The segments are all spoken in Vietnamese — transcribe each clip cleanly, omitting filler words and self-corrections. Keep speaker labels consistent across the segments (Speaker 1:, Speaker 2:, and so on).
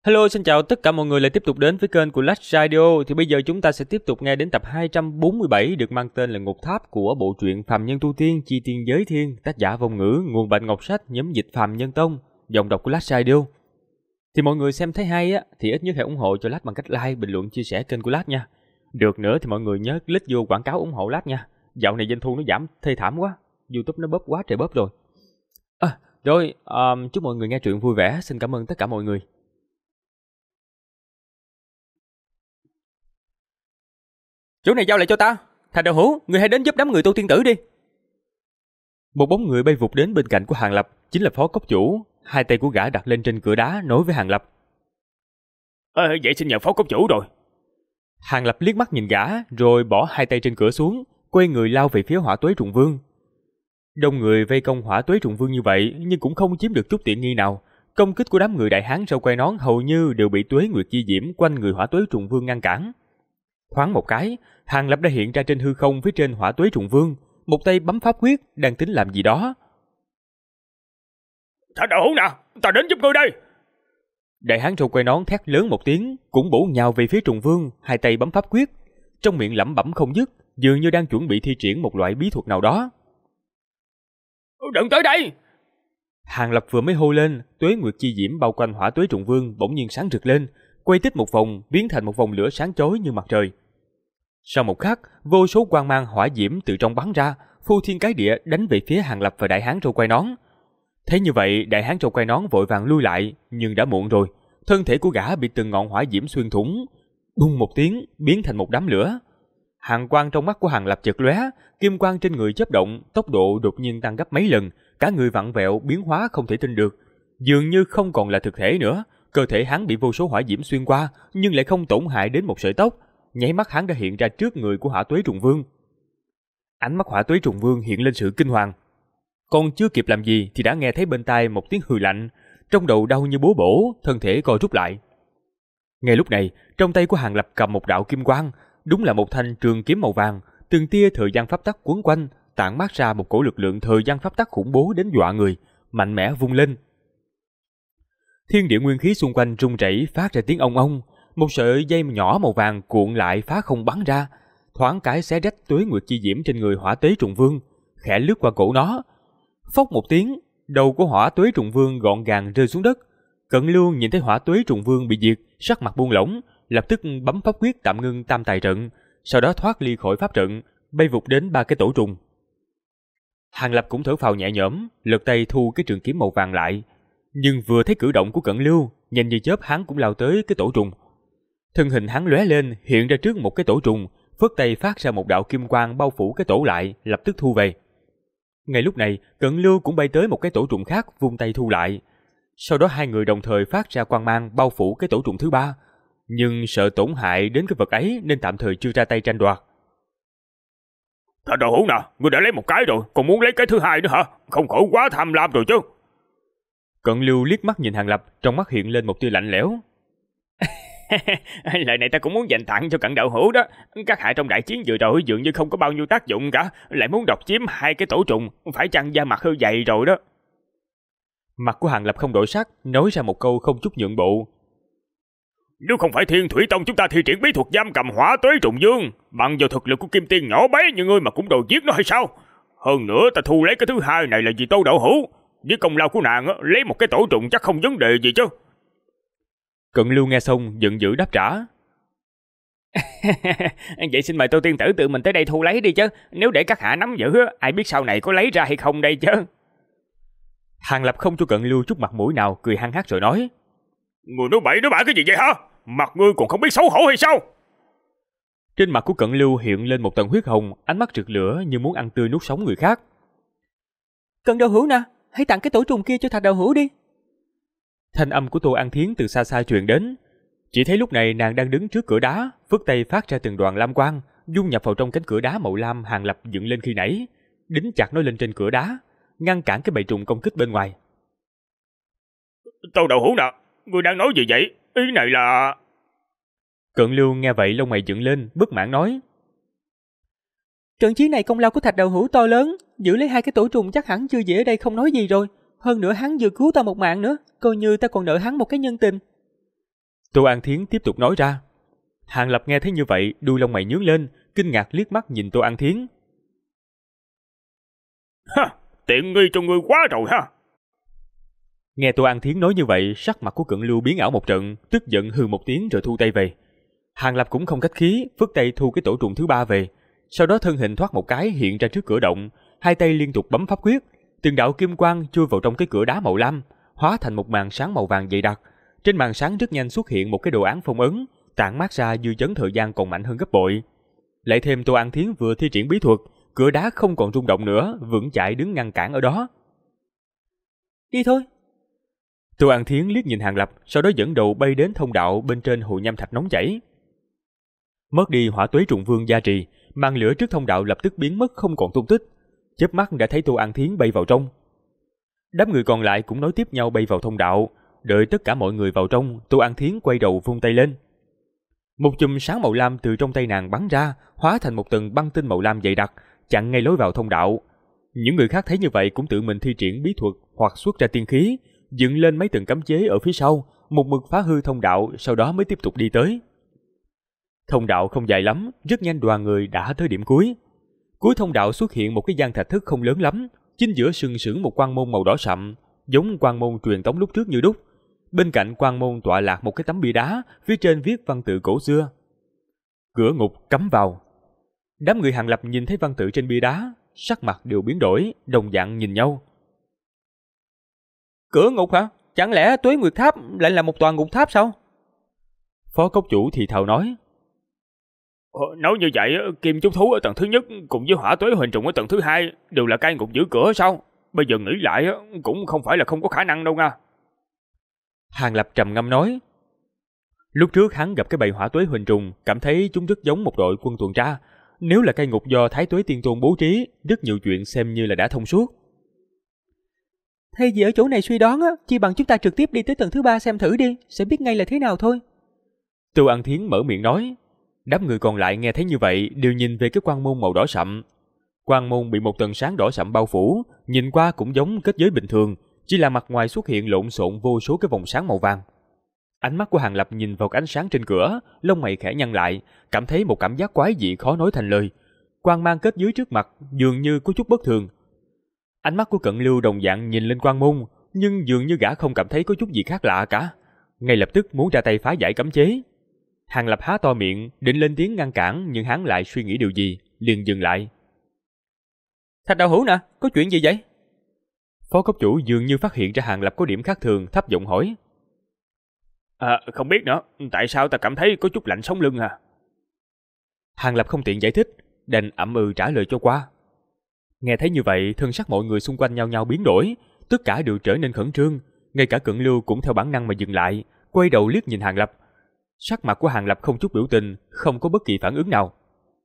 Speaker 1: Hello, xin chào tất cả mọi người lại tiếp tục đến với kênh của Last Radio. Thì bây giờ chúng ta sẽ tiếp tục nghe đến tập 247 được mang tên là Ngục Tháp của bộ truyện Phàm Nhân Tu Tiên Chi Tiên Giới Thiên, tác giả Vong Ngữ, nguồn Bạch Ngọc Sách, nhóm dịch Phàm Nhân Tông, giọng đọc của Last Radio. Thì mọi người xem thấy hay á thì ít nhất hãy ủng hộ cho Last bằng cách like, bình luận, chia sẻ kênh của Last nha. Được nữa thì mọi người nhớ click vô quảng cáo ủng hộ Last nha. Dạo này doanh thu nó giảm thê thảm quá, YouTube nó bóp quá trời bóp rồi. Chúc mọi người nghe truyện vui vẻ. Xin cảm ơn tất cả mọi người. Chỗ này giao lại cho ta. Thành Đạo Hữu, người hãy đến giúp đám người Tu Tiên Tử đi. Một bóng người bay vụt đến bên cạnh của Hàng Lập, chính là phó cốc chủ. Hai tay của gã đặt lên trên cửa đá nói với Hàng Lập.
Speaker 2: Vậy xin nhờ phó cốc chủ rồi.
Speaker 1: Hàng Lập liếc mắt nhìn gã, rồi bỏ hai tay trên cửa xuống, quay người lao về phía Hỏa Tuế Trùng Vương. Đông người vây công Hỏa Tuế Trùng Vương như vậy, nhưng cũng không chiếm được chút tiện nghi nào. Công kích của đám người đại hán râu quai nón hầu như đều bị Tuế Nguyệt Chi Diễm quanh người Hỏa Tuế Trùng Vương ngăn cản. Thoáng một cái, Hàng Lập đã hiện ra trên hư không phía trên Hỏa Tuế Trùng Vương, một tay bấm pháp quyết đang tính làm gì đó.
Speaker 2: Thành Đạo Hữu nè, ta đến giúp ngươi đây.
Speaker 1: Đại hán râu quai nón thét lớn một tiếng, cũng bổ nhào về phía Trùng Vương, hai tay bấm pháp quyết, trong miệng lẩm bẩm không dứt, dường như đang chuẩn bị thi triển một loại bí thuật nào đó.
Speaker 2: Đừng tới đây!
Speaker 1: Hàng Lập vừa mới hô lên, Tuế Nguyệt Chi Diễm bao quanh Hỏa Tuế Trùng Vương bỗng nhiên sáng rực lên, quay tích một vòng, biến thành một vòng lửa sáng chói như mặt trời. Sau một khắc, vô số quang mang hỏa diễm từ trong bắn ra, phô thiên cái địa đánh về phía Hàng Lập và đại hán râu quai nón. Thấy như vậy, đại hán râu quai nón vội vàng lui lại, nhưng đã muộn rồi. Thân thể của gã bị từng ngọn hỏa diễm xuyên thủng, bùng một tiếng, biến thành một đám lửa. Hàn quang trong mắt của Hàng Lập chợt lóe, kim quang trên người chớp động, tốc độ đột nhiên tăng gấp mấy lần, cả người vặn vẹo, biến hóa không thể tin được, dường như không còn là thực thể nữa. Cơ thể hắn bị vô số hỏa diễm xuyên qua, nhưng lại không tổn hại đến một sợi tóc. Nháy mắt hắn đã hiện ra trước người của Hỏa Tuế Trùng Vương. Ánh mắt Hỏa Tuế Trùng Vương hiện lên sự kinh hoàng. Còn chưa kịp làm gì thì đã nghe thấy bên tai một tiếng hừ lạnh, trong đầu đau như búa bổ, thân thể co rút lại. Ngay lúc này, trong tay của Hàng Lập cầm một đạo kim quang, đúng là một thanh trường kiếm màu vàng, từng tia thời gian pháp tắc quấn quanh, tản mát ra một cổ lực lượng thời gian pháp tắc khủng bố đến dọa người, mạnh mẽ vung lên. Thiên địa nguyên khí xung quanh rung rẩy phát ra tiếng ong ong, một sợi dây nhỏ màu vàng cuộn lại phá không bắn ra, thoáng cái xé rách Tuế Nguyệt Chi Diễm trên người Hỏa Tuế Trùng Vương, khẽ lướt qua cổ nó. Phốc một tiếng, đầu của Hỏa Tuế Trùng Vương gọn gàng rơi xuống đất. Cận Lưu nhìn thấy Hỏa Tuế Trùng Vương bị diệt, sắc mặt buông lỏng, lập tức bấm pháp quyết tạm ngưng tam tài trận, sau đó thoát ly khỏi pháp trận, bay vụt đến ba cái tổ trùng. Hàng Lập cũng thở phào nhẹ nhõm, lật tay thu cái trường kiếm màu vàng lại, nhưng vừa thấy cử động của Cận Lưu, nhanh như chớp hắn cũng lao tới cái tổ trùng. Thân hình hắn lóe lên, hiện ra trước một cái tổ trùng, phất tay phát ra một đạo kim quang bao phủ cái tổ lại, lập tức thu về. Ngay lúc này, Cận Lưu cũng bay tới một cái tổ trùng khác, vung tay thu lại. Sau đó hai người đồng thời phát ra quang mang bao phủ cái tổ trùng thứ ba, nhưng sợ tổn hại đến cái vật ấy nên tạm thời chưa ra tay tranh đoạt.
Speaker 2: Thành Đạo Hữu nè, ngươi đã lấy một cái rồi, còn muốn lấy cái thứ hai nữa hả? Không khổ quá tham lam rồi chứ.
Speaker 1: Cận Lưu liếc mắt nhìn Hàng Lập, trong mắt hiện lên một tia lạnh lẽo.
Speaker 2: Lời này ta cũng muốn dành tặng cho Cận Đạo Hữu đó. Các hạ trong đại chiến vừa rồi dường như không có bao nhiêu tác dụng cả, lại muốn độc chiếm hai cái tổ trùng, phải chăng da mặt hư dày rồi đó.
Speaker 1: Mặt của Hàng Lập không đổi sắc, nói ra một câu không chút nhượng bộ.
Speaker 2: Nếu không phải Thiên Thủy Tông chúng ta thi triển bí thuật giam cầm Hỏa Tuế Trùng Vương, bằng vào thực lực của Kim Tiên nhỏ bé như ngươi mà cũng đồ giết nó hay sao? Hơn nữa ta thu lấy cái thứ hai này là vì Tô Đạo Hữu, với công lao của nàng lấy một cái tổ trùng chắc không vấn đề gì chứ.
Speaker 1: Cận Lưu nghe xong giận dữ đáp trả.
Speaker 2: Vậy xin mời Tô Tiên Tử tự mình tới đây thu lấy đi chứ, nếu để các hạ nắm giữ ai biết sau này có lấy ra hay không đây chứ.
Speaker 1: Hàng Lập không cho Cận Lưu chút mặt mũi nào, cười hăng hắc rồi nói.
Speaker 2: Người nói bậy nói bạ cái gì vậy hả? Mặt ngươi còn không biết xấu hổ hay sao?
Speaker 1: Trên mặt của Cận Lưu hiện lên một tầng huyết hồng, ánh mắt rực lửa như muốn ăn tươi nuốt sống người khác.
Speaker 3: Cận Đạo Hữu nè, hãy tặng cái tổ trùng kia cho Thạch Đạo Hữu đi.
Speaker 1: Thanh âm của Tô An Thiến từ xa xa truyền đến. Chỉ thấy lúc này nàng đang đứng trước cửa đá, phất tay phát ra từng đoàn lam quang, dung nhập vào trong cánh cửa đá màu lam Hàng Lập dựng lên khi nãy, đính chặt nó lên trên cửa đá, ngăn cản cái bầy trùng công kích bên ngoài.
Speaker 2: Tô Đạo Hữu nè, ngươi đang nói gì vậy? Ý này là...
Speaker 1: Cận Lưu nghe vậy lông mày dựng lên, bất mãn nói.
Speaker 3: Trận chiến này công lao của Thạch Đạo Hữu to lớn, giữ lấy hai cái tổ trùng chắc hẳn chưa dễ ở đây không nói gì rồi. Hơn nữa hắn vừa cứu ta một mạng nữa, coi như ta còn nợ hắn một cái nhân tình.
Speaker 1: Tô An Thiến tiếp tục nói ra. Hàng Lập nghe thấy như vậy, đuôi lông mày nhướng lên, kinh ngạc liếc mắt nhìn Tô An Thiến.
Speaker 2: Ha, tiện nghi cho ngươi quá rồi ha.
Speaker 1: Nghe Tô An Thiến nói như vậy, sắc mặt của Cận Lưu biến ảo một trận, tức giận hừ một tiếng rồi thu tay về. Hàng Lập cũng không khách khí, phất tay thu cái tổ trùng thứ 3 về. Sau đó thân hình thoát một cái hiện ra trước cửa động, hai tay liên tục bấm pháp quyết, từng đạo kim quang chui vào trong cái cửa đá màu lam, hóa thành một màn sáng màu vàng dày đặc. Trên màn sáng rất nhanh xuất hiện một cái đồ án phong ấn, tản mát ra dư chấn thời gian còn mạnh hơn gấp bội. Lại thêm Tô An Thiến vừa thi triển bí thuật, cửa đá không còn rung động nữa, vững chãi đứng ngăn cản ở đó.
Speaker 3: Đi thôi.
Speaker 1: Tô An Thiến liếc nhìn Hàng Lập, sau đó dẫn đầu bay đến thông đạo bên trên hồ nham thạch nóng chảy. Mất đi hỏa tuế trùng vương gia trì, màn lửa trước thông đạo lập tức biến mất không còn tung tích. Chớp mắt đã thấy Tô An Thiến bay vào trong. Đám người còn lại cũng nối tiếp nhau bay vào thông đạo. Đợi tất cả mọi người vào trong, Tô An Thiến quay đầu vung tay lên. Một chùm sáng màu lam từ trong tay nàng bắn ra, hóa thành một tầng băng tinh màu lam dày đặc, chặn ngay lối vào thông đạo. Những người khác thấy như vậy cũng tự mình thi triển bí thuật hoặc xuất ra tiên khí, dựng lên mấy tầng cấm chế ở phía sau, một mực phá hư thông đạo, sau đó mới tiếp tục đi tới. Thông đạo không dài lắm, rất nhanh đoàn người đã tới điểm cuối. Cuối thông đạo xuất hiện một cái gian thạch thất không lớn lắm, chính giữa sừng sững một quan môn màu đỏ sậm, giống quan môn truyền tống lúc trước như đúc. Bên cạnh quan môn tọa lạc một cái tấm bia đá, phía trên viết văn tự cổ xưa. Cửa ngục cấm vào. Đám người Hàng Lập nhìn thấy văn tự trên bia đá, sắc mặt đều biến đổi, đồng dạng nhìn nhau.
Speaker 3: Cửa ngục hả? Chẳng lẽ Tuế Nguyệt Tháp lại là một tòa ngục tháp sao?
Speaker 1: Phó cốc chủ thì thào nói.
Speaker 2: Nói như vậy, kim trúc thú ở tầng thứ nhất cùng với hỏa tuế huyền trùng ở tầng thứ 2 đều là cai ngục giữ cửa sao? Bây giờ nghĩ lại cũng không phải là không có khả năng đâu nha.
Speaker 1: Hàng Lập trầm ngâm nói. Lúc trước hắn gặp cái bầy hỏa tuế huyền trùng, cảm thấy chúng rất giống một đội quân tuần tra. Nếu là cai ngục do Thái Tuế Tiên Tôn bố trí, rất nhiều chuyện xem như là đã thông suốt.
Speaker 3: Thay vì ở chỗ này suy đoán, chi bằng chúng ta trực tiếp đi tới tầng thứ 3 xem thử đi, sẽ biết ngay là thế nào thôi.
Speaker 1: Tô An Thiến mở miệng nói. Đám người còn lại nghe thấy như vậy đều nhìn về cái quan môn màu đỏ sậm. Quan môn bị một tầng sáng đỏ sậm bao phủ, nhìn qua cũng giống kết giới bình thường, chỉ là mặt ngoài xuất hiện lộn xộn vô số cái vòng sáng màu vàng. Ánh mắt của Hàng Lập nhìn vào cái ánh sáng trên cửa, lông mày khẽ nhăn lại, cảm thấy một cảm giác quái dị khó nói thành lời. Quang mang kết dưới trước mặt dường như có chút bất thường. Ánh mắt của Cận Lưu đồng dạng nhìn lên quan môn, nhưng dường như gã không cảm thấy có chút gì khác lạ cả. Ngay lập tức muốn ra tay phá giải cấm chế. Hàng Lập há to miệng, định lên tiếng ngăn cản, nhưng hắn lại suy nghĩ điều gì, liền dừng lại.
Speaker 3: Thạch đạo hữu nè, có chuyện gì vậy?
Speaker 1: Phó cốc chủ dường như phát hiện ra Hàng Lập có điểm khác thường, thấp giọng hỏi.
Speaker 2: Không biết nữa, tại sao ta cảm thấy có chút lạnh sống lưng à?
Speaker 1: Hàng Lập không tiện giải thích, đành ậm ừ trả lời cho qua. Nghe thấy như vậy, thân sắc mọi người xung quanh nhau nhau biến đổi, tất cả đều trở nên khẩn trương, ngay cả Cận Lưu cũng theo bản năng mà dừng lại, quay đầu liếc nhìn Hàng Lập. Sắc mặt của Hàng Lập không chút biểu tình, không có bất kỳ phản ứng nào.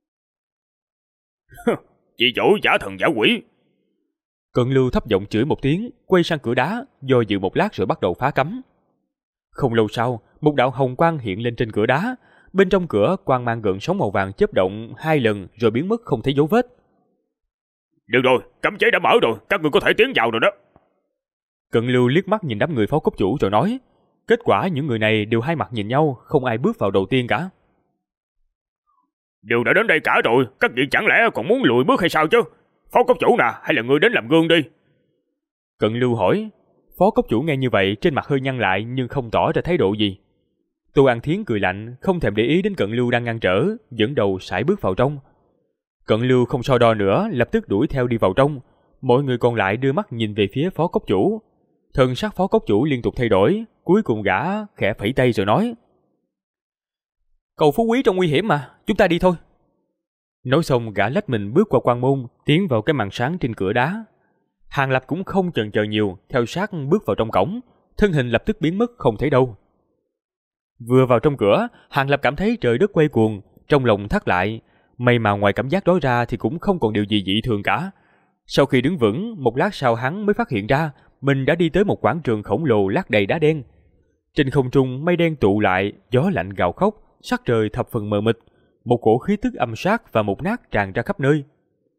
Speaker 2: Chị chủ giả thần giả quỷ.
Speaker 1: Cận Lưu thấp giọng chửi một tiếng, quay sang cửa đá, do dự một lát rồi bắt đầu phá cấm. Không lâu sau, một đạo hồng quang hiện lên trên cửa đá, bên trong cửa quang mang gợn sóng màu vàng chớp động 2 lần rồi biến mất không thấy dấu vết.
Speaker 2: Được rồi, cấm chế đã mở rồi, các người có thể tiến vào rồi đó.
Speaker 1: Cận Lưu liếc mắt nhìn đám người phó cốc chủ rồi nói. Kết quả những người này đều hai mặt nhìn nhau, không ai bước vào đầu tiên cả.
Speaker 2: Đều đã đến đây cả rồi, các vị chẳng lẽ còn muốn lùi bước hay sao chứ? Phó cốc chủ nè, hay là ngươi đến làm gương đi?
Speaker 1: Cận Lưu hỏi. Phó cốc chủ nghe như vậy trên mặt hơi nhăn lại nhưng không tỏ ra thái độ gì. Tô An Thiến cười lạnh, không thèm để ý đến Cận Lưu đang ngăn trở, dẫn đầu sải bước vào trong. Cận Lưu không so đo nữa, lập tức đuổi theo đi vào trong. Mọi người còn lại đưa mắt nhìn về phía phó cốc chủ. Thần sắc phó cốc chủ liên tục thay đổi, cuối cùng gã khẽ phẩy tay rồi nói.
Speaker 3: Cầu phú quý trong nguy hiểm mà, chúng ta đi thôi.
Speaker 1: Nói xong gã lách mình bước qua quan môn, tiến vào cái màn sáng trên cửa đá. Hàng Lập cũng không chần chờ nhiều, theo sát bước vào trong cổng, thân hình lập tức biến mất không thấy đâu. Vừa vào trong cửa, Hàng Lập cảm thấy trời đất quay cuồng, trong lòng thắt lại. May mà ngoài cảm giác đó ra thì cũng không còn điều gì dị thường cả. Sau khi đứng vững, một lát sau hắn mới phát hiện ra mình đã đi tới một quảng trường khổng lồ lát đầy đá đen. Trên không trung mây đen tụ lại, gió lạnh gào khóc, sắc trời thập phần mờ mịt, một cổ khí tức âm sát và mục nát tràn ra khắp nơi.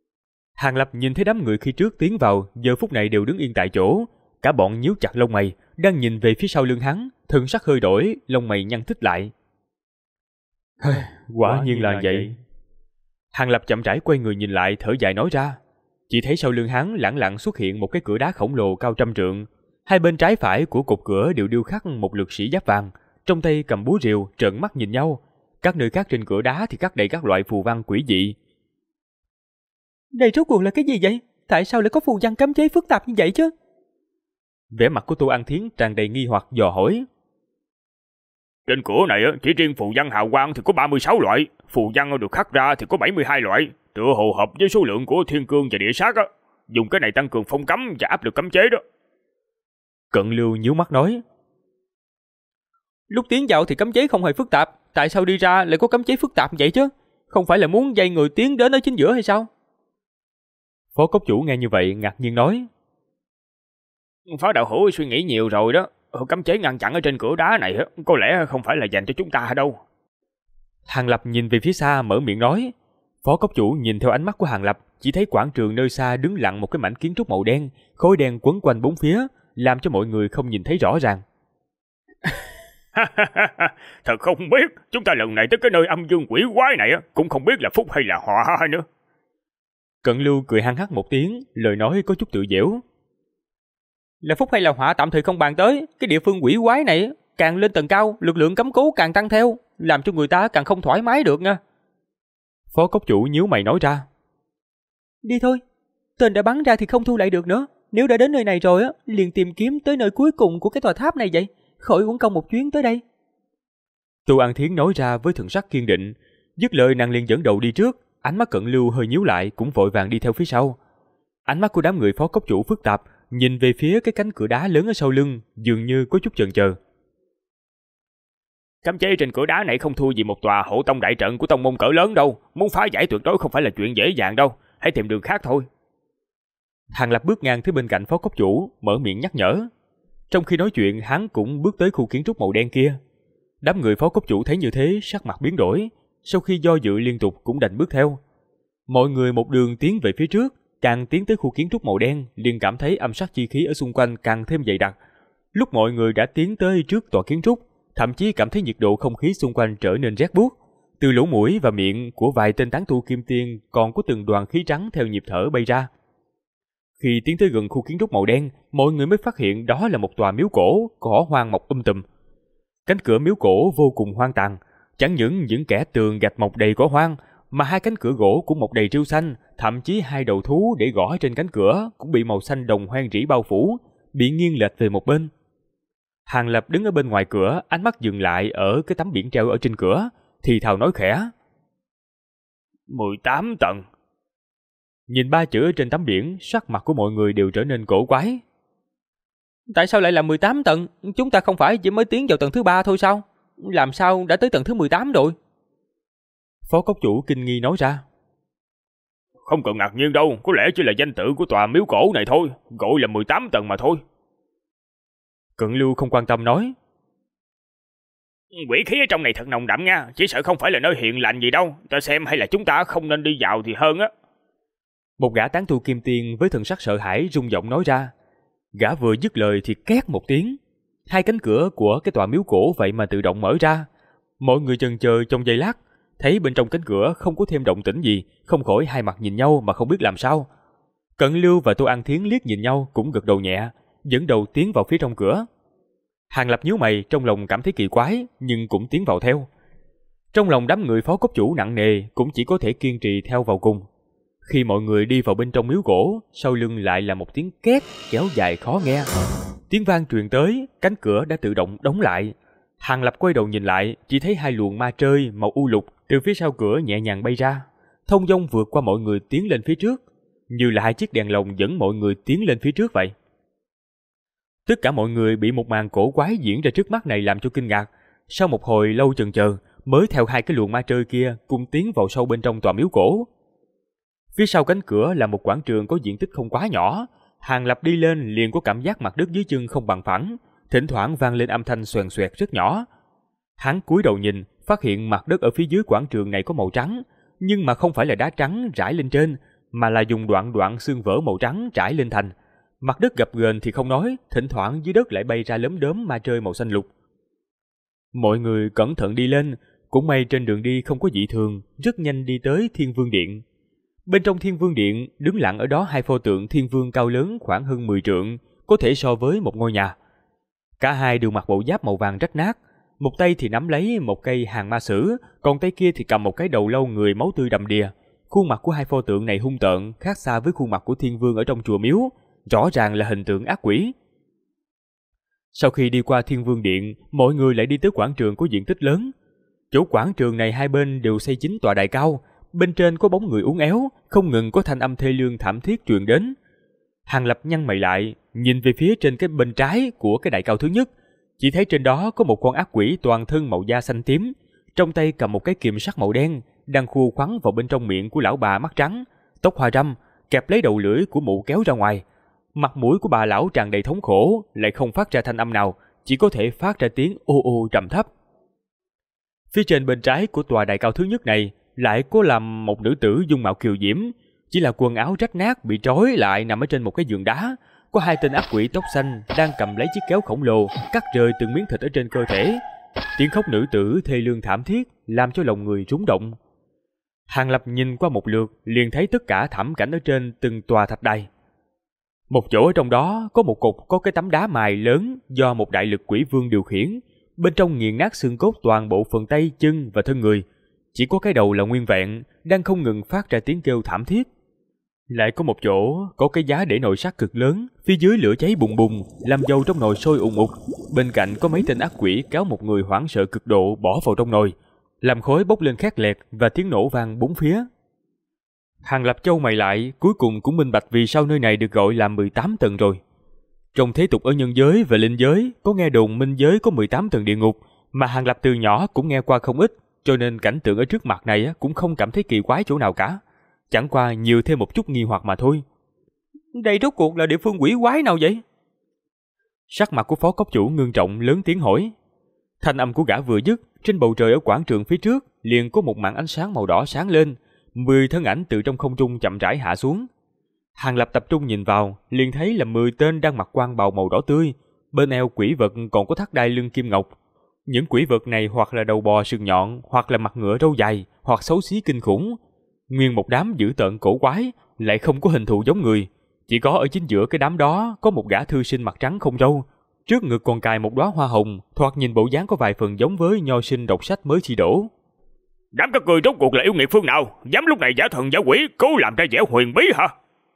Speaker 1: Hàng Lập nhìn thấy đám người khi trước tiến vào, giờ phút này đều đứng yên tại chỗ, cả bọn nhíu chặt lông mày, đang nhìn về phía sau lưng hắn, thần sắc hơi đổi, lông mày nhăn thích lại. Quả nhiên là vậy. Hàng Lập chậm rãi quay người nhìn lại, thở dài nói ra. Chỉ thấy sau lưng hắn lẳng lặng xuất hiện một cái cửa đá khổng lồ cao 100 trượng. Hai bên trái phải của cột cửa đều điêu khắc một lực sĩ giáp vàng, trong tay cầm búa rìu, trợn mắt nhìn nhau. Các nơi khác trên cửa đá thì khắc đầy các loại phù văn quỷ dị.
Speaker 3: Đây rốt cuộc là cái gì vậy? Tại sao lại có phù văn cấm chế phức tạp như vậy chứ?
Speaker 1: Vẻ mặt của Tô An Thiến tràn đầy nghi hoặc dò hỏi.
Speaker 2: Trên cửa này chỉ riêng phù văn hào quang thì có 36 loại, phù văn được khắc ra thì có 72 loại, tựa hồ hợp với số lượng của thiên cương và địa sát á. Dùng cái này tăng cường phong cấm và áp lực cấm chế đó.
Speaker 1: Cận Lưu nhíu mắt nói.
Speaker 3: Lúc tiến vào thì cấm chế không hề phức tạp, tại sao đi ra lại có cấm chế phức tạp vậy chứ? Không phải là muốn dây người tiến đến ở chính giữa hay sao?
Speaker 1: Phó cốc chủ nghe như vậy ngạc nhiên nói.
Speaker 2: Phó đạo hữu suy nghĩ nhiều rồi đó. Cấm chế ngăn chặn ở trên cửa đá này có lẽ không phải là dành cho chúng ta đâu.
Speaker 1: Hàng Lập nhìn về phía xa mở miệng nói. Phó cốc chủ nhìn theo ánh mắt của Hàng Lập, chỉ thấy quảng trường nơi xa đứng lặng một cái mảnh kiến trúc màu đen, khói đen quấn quanh bốn phía, làm cho mọi người không nhìn thấy rõ ràng.
Speaker 2: Thật không biết, chúng ta lần này tới cái nơi âm dương quỷ quái này cũng không biết là phúc hay là họa nữa.
Speaker 1: Cận Lưu cười hăng hắc một tiếng, lời nói có chút tự giễu.
Speaker 3: Là phúc hay là họa tạm thời không bàn tới, cái địa phương quỷ quái này càng lên tầng cao, lực lượng cấm cố càng tăng theo, làm cho người ta càng không thoải mái được nha.
Speaker 1: Phó cốc chủ nhíu mày nói ra.
Speaker 3: Đi thôi, tên đã bắn ra thì không thu lại được nữa. Nếu đã đến nơi này rồi liền tìm kiếm tới nơi cuối cùng của cái tòa tháp này vậy, khỏi uổng công một chuyến tới đây.
Speaker 1: Tô An Thiến nói ra với thần sắc kiên định, dứt lời nàng liền dẫn đầu đi trước, ánh mắt Cận Lưu hơi nhíu lại cũng vội vàng đi theo phía sau. Ánh mắt của đám người phó cốc chủ phức tạp, nhìn về phía cái cánh cửa đá lớn ở sau lưng, dường như có chút chần chờ.
Speaker 2: Cấm chế trên cửa đá này không thua gì một tòa hộ tông đại trận của tông môn cỡ lớn đâu, muốn phá giải tuyệt đối không phải là chuyện dễ dàng đâu, hãy tìm đường khác thôi.
Speaker 1: Hàng Lập bước ngang tới bên cạnh phó cốc chủ, mở miệng nhắc nhở. Trong khi nói chuyện, hắn cũng bước tới khu kiến trúc màu đen kia. Đám người phó cốc chủ thấy như thế, sắc mặt biến đổi, sau khi do dự liên tục cũng đành bước theo. Mọi người một đường tiến về phía trước, càng tiến tới khu kiến trúc màu đen, liền cảm thấy âm sát chi khí ở xung quanh càng thêm dày đặc. Lúc mọi người đã tiến tới trước tòa kiến trúc, thậm chí cảm thấy nhiệt độ không khí xung quanh trở nên rét buốt. Từ lỗ mũi và miệng của vài tên tán tu kim tiên còn có từng đoàn khí trắng theo nhịp thở bay ra. Khi tiến tới gần khu kiến trúc màu đen, mọi người mới phát hiện đó là một tòa miếu cổ, cỏ hoang mọc tùm. Cánh cửa miếu cổ vô cùng hoang tàn, chẳng những kẻ tường gạch mọc đầy cỏ hoang, mà hai cánh cửa gỗ cũng mọc đầy rêu xanh, thậm chí hai đầu thú để gõ trên cánh cửa cũng bị màu xanh đồng hoang rỉ bao phủ, bị nghiêng lệch về một bên. Hàng Lập đứng ở bên ngoài cửa, ánh mắt dừng lại ở cái tấm biển treo ở trên cửa, thì thào nói khẽ.
Speaker 2: 18 tầng.
Speaker 1: Nhìn ba chữ ở trên tấm biển, sắc mặt của mọi người đều trở nên cổ quái.
Speaker 3: Tại sao lại là 18 tầng? Chúng ta không phải chỉ mới tiến vào tầng thứ 3 thôi sao? Làm sao đã tới tầng thứ 18 rồi?
Speaker 1: Phó cốc chủ kinh nghi nói ra.
Speaker 2: Không cần ngạc nhiên đâu, có lẽ chỉ là danh tự của tòa miếu cổ này thôi, gọi là 18 tầng mà thôi.
Speaker 1: Cận Lưu không quan tâm nói.
Speaker 2: Quỷ khí ở trong này thật nồng đậm nha, chỉ sợ không phải là nơi hiền lành gì đâu, ta xem hay là chúng ta không nên đi vào thì hơn á.
Speaker 1: Một gã tán tu kim tiên với thần sắc sợ hãi rung giọng nói ra. Gã vừa dứt lời thì két một tiếng, hai cánh cửa của cái tòa miếu cổ vậy mà tự động mở ra. Mọi người chần chờ trong giây lát, thấy bên trong cánh cửa không có thêm động tĩnh gì, không khỏi hai mặt nhìn nhau mà không biết làm sao. Cận Lưu và Tô An Thiến liếc nhìn nhau cũng gật đầu nhẹ, dẫn đầu tiến vào phía trong cửa. Hàng Lập nhíu mày, trong lòng cảm thấy kỳ quái, nhưng cũng tiến vào theo. Trong lòng đám người phó cốc chủ nặng nề, cũng chỉ có thể kiên trì theo vào cùng. Khi mọi người đi vào bên trong miếu cổ, sau lưng lại là một tiếng két kéo dài khó nghe. Tiếng vang truyền tới, cánh cửa đã tự động đóng lại. Hàng Lập quay đầu nhìn lại, chỉ thấy hai luồng ma trơi màu u lục từ phía sau cửa nhẹ nhàng bay ra, thông dong vượt qua mọi người tiến lên phía trước, như là hai chiếc đèn lồng dẫn mọi người tiến lên phía trước vậy. Tất cả mọi người bị một màn cổ quái diễn ra trước mắt này làm cho kinh ngạc. Sau một hồi lâu chần chờ, mới theo hai cái luồng ma trơi kia cùng tiến vào sâu bên trong tòa miếu cổ. Phía sau cánh cửa là một quảng trường có diện tích không quá nhỏ. Hàng Lập đi lên liền có cảm giác mặt đất dưới chân không bằng phẳng, thỉnh thoảng vang lên âm thanh xoèn xoẹt rất nhỏ. Hắn cúi đầu nhìn, phát hiện mặt đất ở phía dưới quảng trường này có màu trắng, nhưng mà không phải là đá trắng rải lên trên, mà là dùng đoạn xương vỡ màu trắng trải lên thành. Mặt đất gập ghềnh thì không nói, thỉnh thoảng dưới đất lại bay ra lấm đốm ma trơi màu xanh lục. Mọi người cẩn thận đi lên, cũng may trên đường đi không có dị thường, rất nhanh đi tới Thiên Vương Điện. Bên trong Thiên Vương Điện, đứng lặng ở đó hai pho tượng Thiên Vương cao lớn khoảng hơn 10 trượng, có thể so với một ngôi nhà. Cả hai đều mặc bộ giáp màu vàng rách nát, một tay thì nắm lấy một cây hàng ma sử, còn tay kia thì cầm một cái đầu lâu người máu tươi đầm đìa. Khuôn mặt của hai pho tượng này hung tợn, khác xa với khuôn mặt của Thiên Vương ở trong chùa miếu, rõ ràng là hình tượng ác quỷ. Sau khi đi qua Thiên Vương Điện, mọi người lại đi tới quảng trường có diện tích lớn. Chỗ quảng trường này hai bên đều xây 9 tòa đài cao, bên trên có bóng người uốn éo, không ngừng có thanh âm thê lương thảm thiết truyền đến. Hàng Lập nhăn mày lại, nhìn về phía trên cái bên trái của cái đài cao thứ nhất, chỉ thấy trên đó có một con ác quỷ toàn thân màu da xanh tím, trong tay cầm một cái kìm sắt màu đen, đang khua khoắn vào bên trong miệng của lão bà mắt trắng, tóc hoa râm, kẹp lấy đầu lưỡi của mụ kéo ra ngoài. Mặt mũi của bà lão tràn đầy thống khổ, lại không phát ra thanh âm nào, chỉ có thể phát ra tiếng ô ô trầm thấp. Phía trên bên trái của tòa đài cao thứ nhất này lại có làm một nữ tử dung mạo kiều diễm, chỉ là quần áo rách nát bị trói lại nằm ở trên một cái giường đá. Có hai tên ác quỷ tóc xanh đang cầm lấy chiếc kéo khổng lồ cắt rơi từng miếng thịt ở trên cơ thể. Tiếng khóc nữ tử thê lương thảm thiết làm cho lòng người rung động. Hàng Lập nhìn qua một lượt liền thấy tất cả thảm cảnh ở trên từng tòa thạch đài. Một chỗ ở trong đó có một cột có cái tấm đá mài lớn do một đại lực quỷ vương điều khiển, bên trong nghiền nát xương cốt toàn bộ phần tay, chân và thân người, chỉ có cái đầu là nguyên vẹn, đang không ngừng phát ra tiếng kêu thảm thiết. Lại có một chỗ có cái giá để nồi sắt cực lớn, phía dưới lửa cháy bùng bùng, làm dầu trong nồi sôi ùn ùn. Bên cạnh có mấy tên ác quỷ kéo một người hoảng sợ cực độ bỏ vào trong nồi, làm khói bốc lên khét lẹt và tiếng nổ vang bốn phía. Hàng Lập chau mày lại, cuối cùng cũng minh bạch vì sao nơi này được gọi là 18 tầng rồi. Trong thế tục ở nhân giới và linh giới, có nghe đồn minh giới có 18 tầng địa ngục, mà Hàng Lập từ nhỏ cũng nghe qua không ít, cho nên cảnh tượng ở trước mặt này cũng không cảm thấy kỳ quái chỗ nào cả. Chẳng qua nhiều thêm một chút nghi hoặc mà thôi. Đây rốt cuộc là địa phương quỷ quái nào vậy? Sắc mặt của phó cốc chủ ngưng trọng lớn tiếng hỏi. Thanh âm của gã vừa dứt, trên bầu trời ở quảng trường phía trước liền có một màn ánh sáng màu đỏ sáng lên, 10 thân ảnh từ trong không trung chậm rãi hạ xuống. Hàng Lập tập trung nhìn vào, liền thấy là 10 tên đang mặc quan bào màu đỏ tươi, bên eo quỷ vật còn có thắt đai lưng kim ngọc. Những quỷ vật này hoặc là đầu bò sừng nhọn, hoặc là mặt ngựa râu dài, hoặc xấu xí kinh khủng. Nguyên một đám dữ tợn cổ quái, lại không có hình thù giống người. Chỉ có ở chính giữa cái đám đó có một gã thư sinh mặt trắng không râu, trước ngực còn cài một đóa hoa hồng, thoạt nhìn bộ dáng có vài phần giống với nho sinh đọc sách mới chi đổ.
Speaker 2: Đám các người rốt cuộc là yêu nghiệt phương nào, dám lúc này giả thần giả quỷ, cố làm ra vẻ huyền bí hả?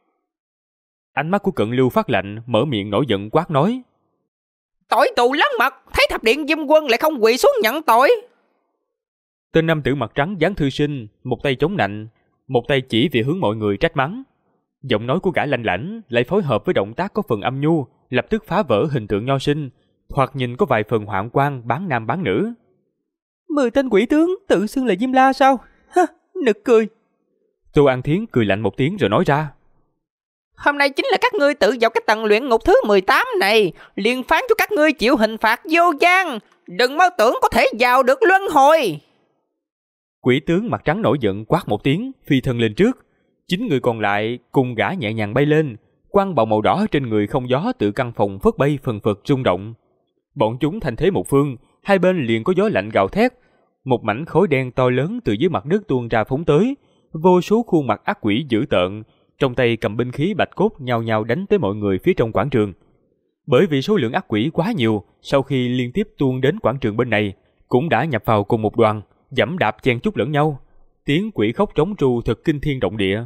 Speaker 1: Ánh mắt của Cận Lưu phát lạnh, mở miệng nổi giận quát nói.
Speaker 4: Tội tù lăng mật, thấy thập điện Diêm Quân lại không quỳ xuống nhận tội.
Speaker 1: Tên nam tử mặt trắng dáng thư sinh, một tay chống nạnh, một tay chỉ về hướng mọi người trách mắng. Giọng nói của gã lanh lảnh lại phối hợp với động tác có phần âm nhu, lập tức phá vỡ hình tượng nho sinh, thoạt nhìn có vài phần hoạn quan bán nam bán nữ.
Speaker 3: 10 tên quỷ tướng tự xưng là Diêm La sao? Ha, nực cười.
Speaker 1: Tô An Thiến cười lạnh một tiếng rồi nói ra.
Speaker 4: Hôm nay chính là các ngươi tự vào cái tầng luyện ngục thứ 18 này, liền phán cho các ngươi chịu hình phạt vô gian, đừng mơ tưởng có thể vào được luân hồi.
Speaker 1: Quỷ tướng mặt trắng nổi giận quát một tiếng, phi thân lên trước. 9 người còn lại cùng gã nhẹ nhàng bay lên, quang bào màu đỏ trên người không gió tự căn phòng phất bay phần phật rung động. Bọn chúng thành thế một phương, hai bên liền có gió lạnh gào thét, một mảnh khói đen to lớn từ dưới mặt đất tuôn ra phóng tới, vô số khuôn mặt ác quỷ dữ tợn, trong tay cầm binh khí bạch cốt nhao nhao đánh tới mọi người phía trong quảng trường. Bởi vì số lượng ác quỷ quá nhiều, sau khi liên tiếp tuôn đến quảng trường bên này, cũng đã nhập vào cùng một đoàn, giẫm đạp chen chúc lẫn nhau. Tiếng quỷ khóc trống tru thật kinh thiên động địa.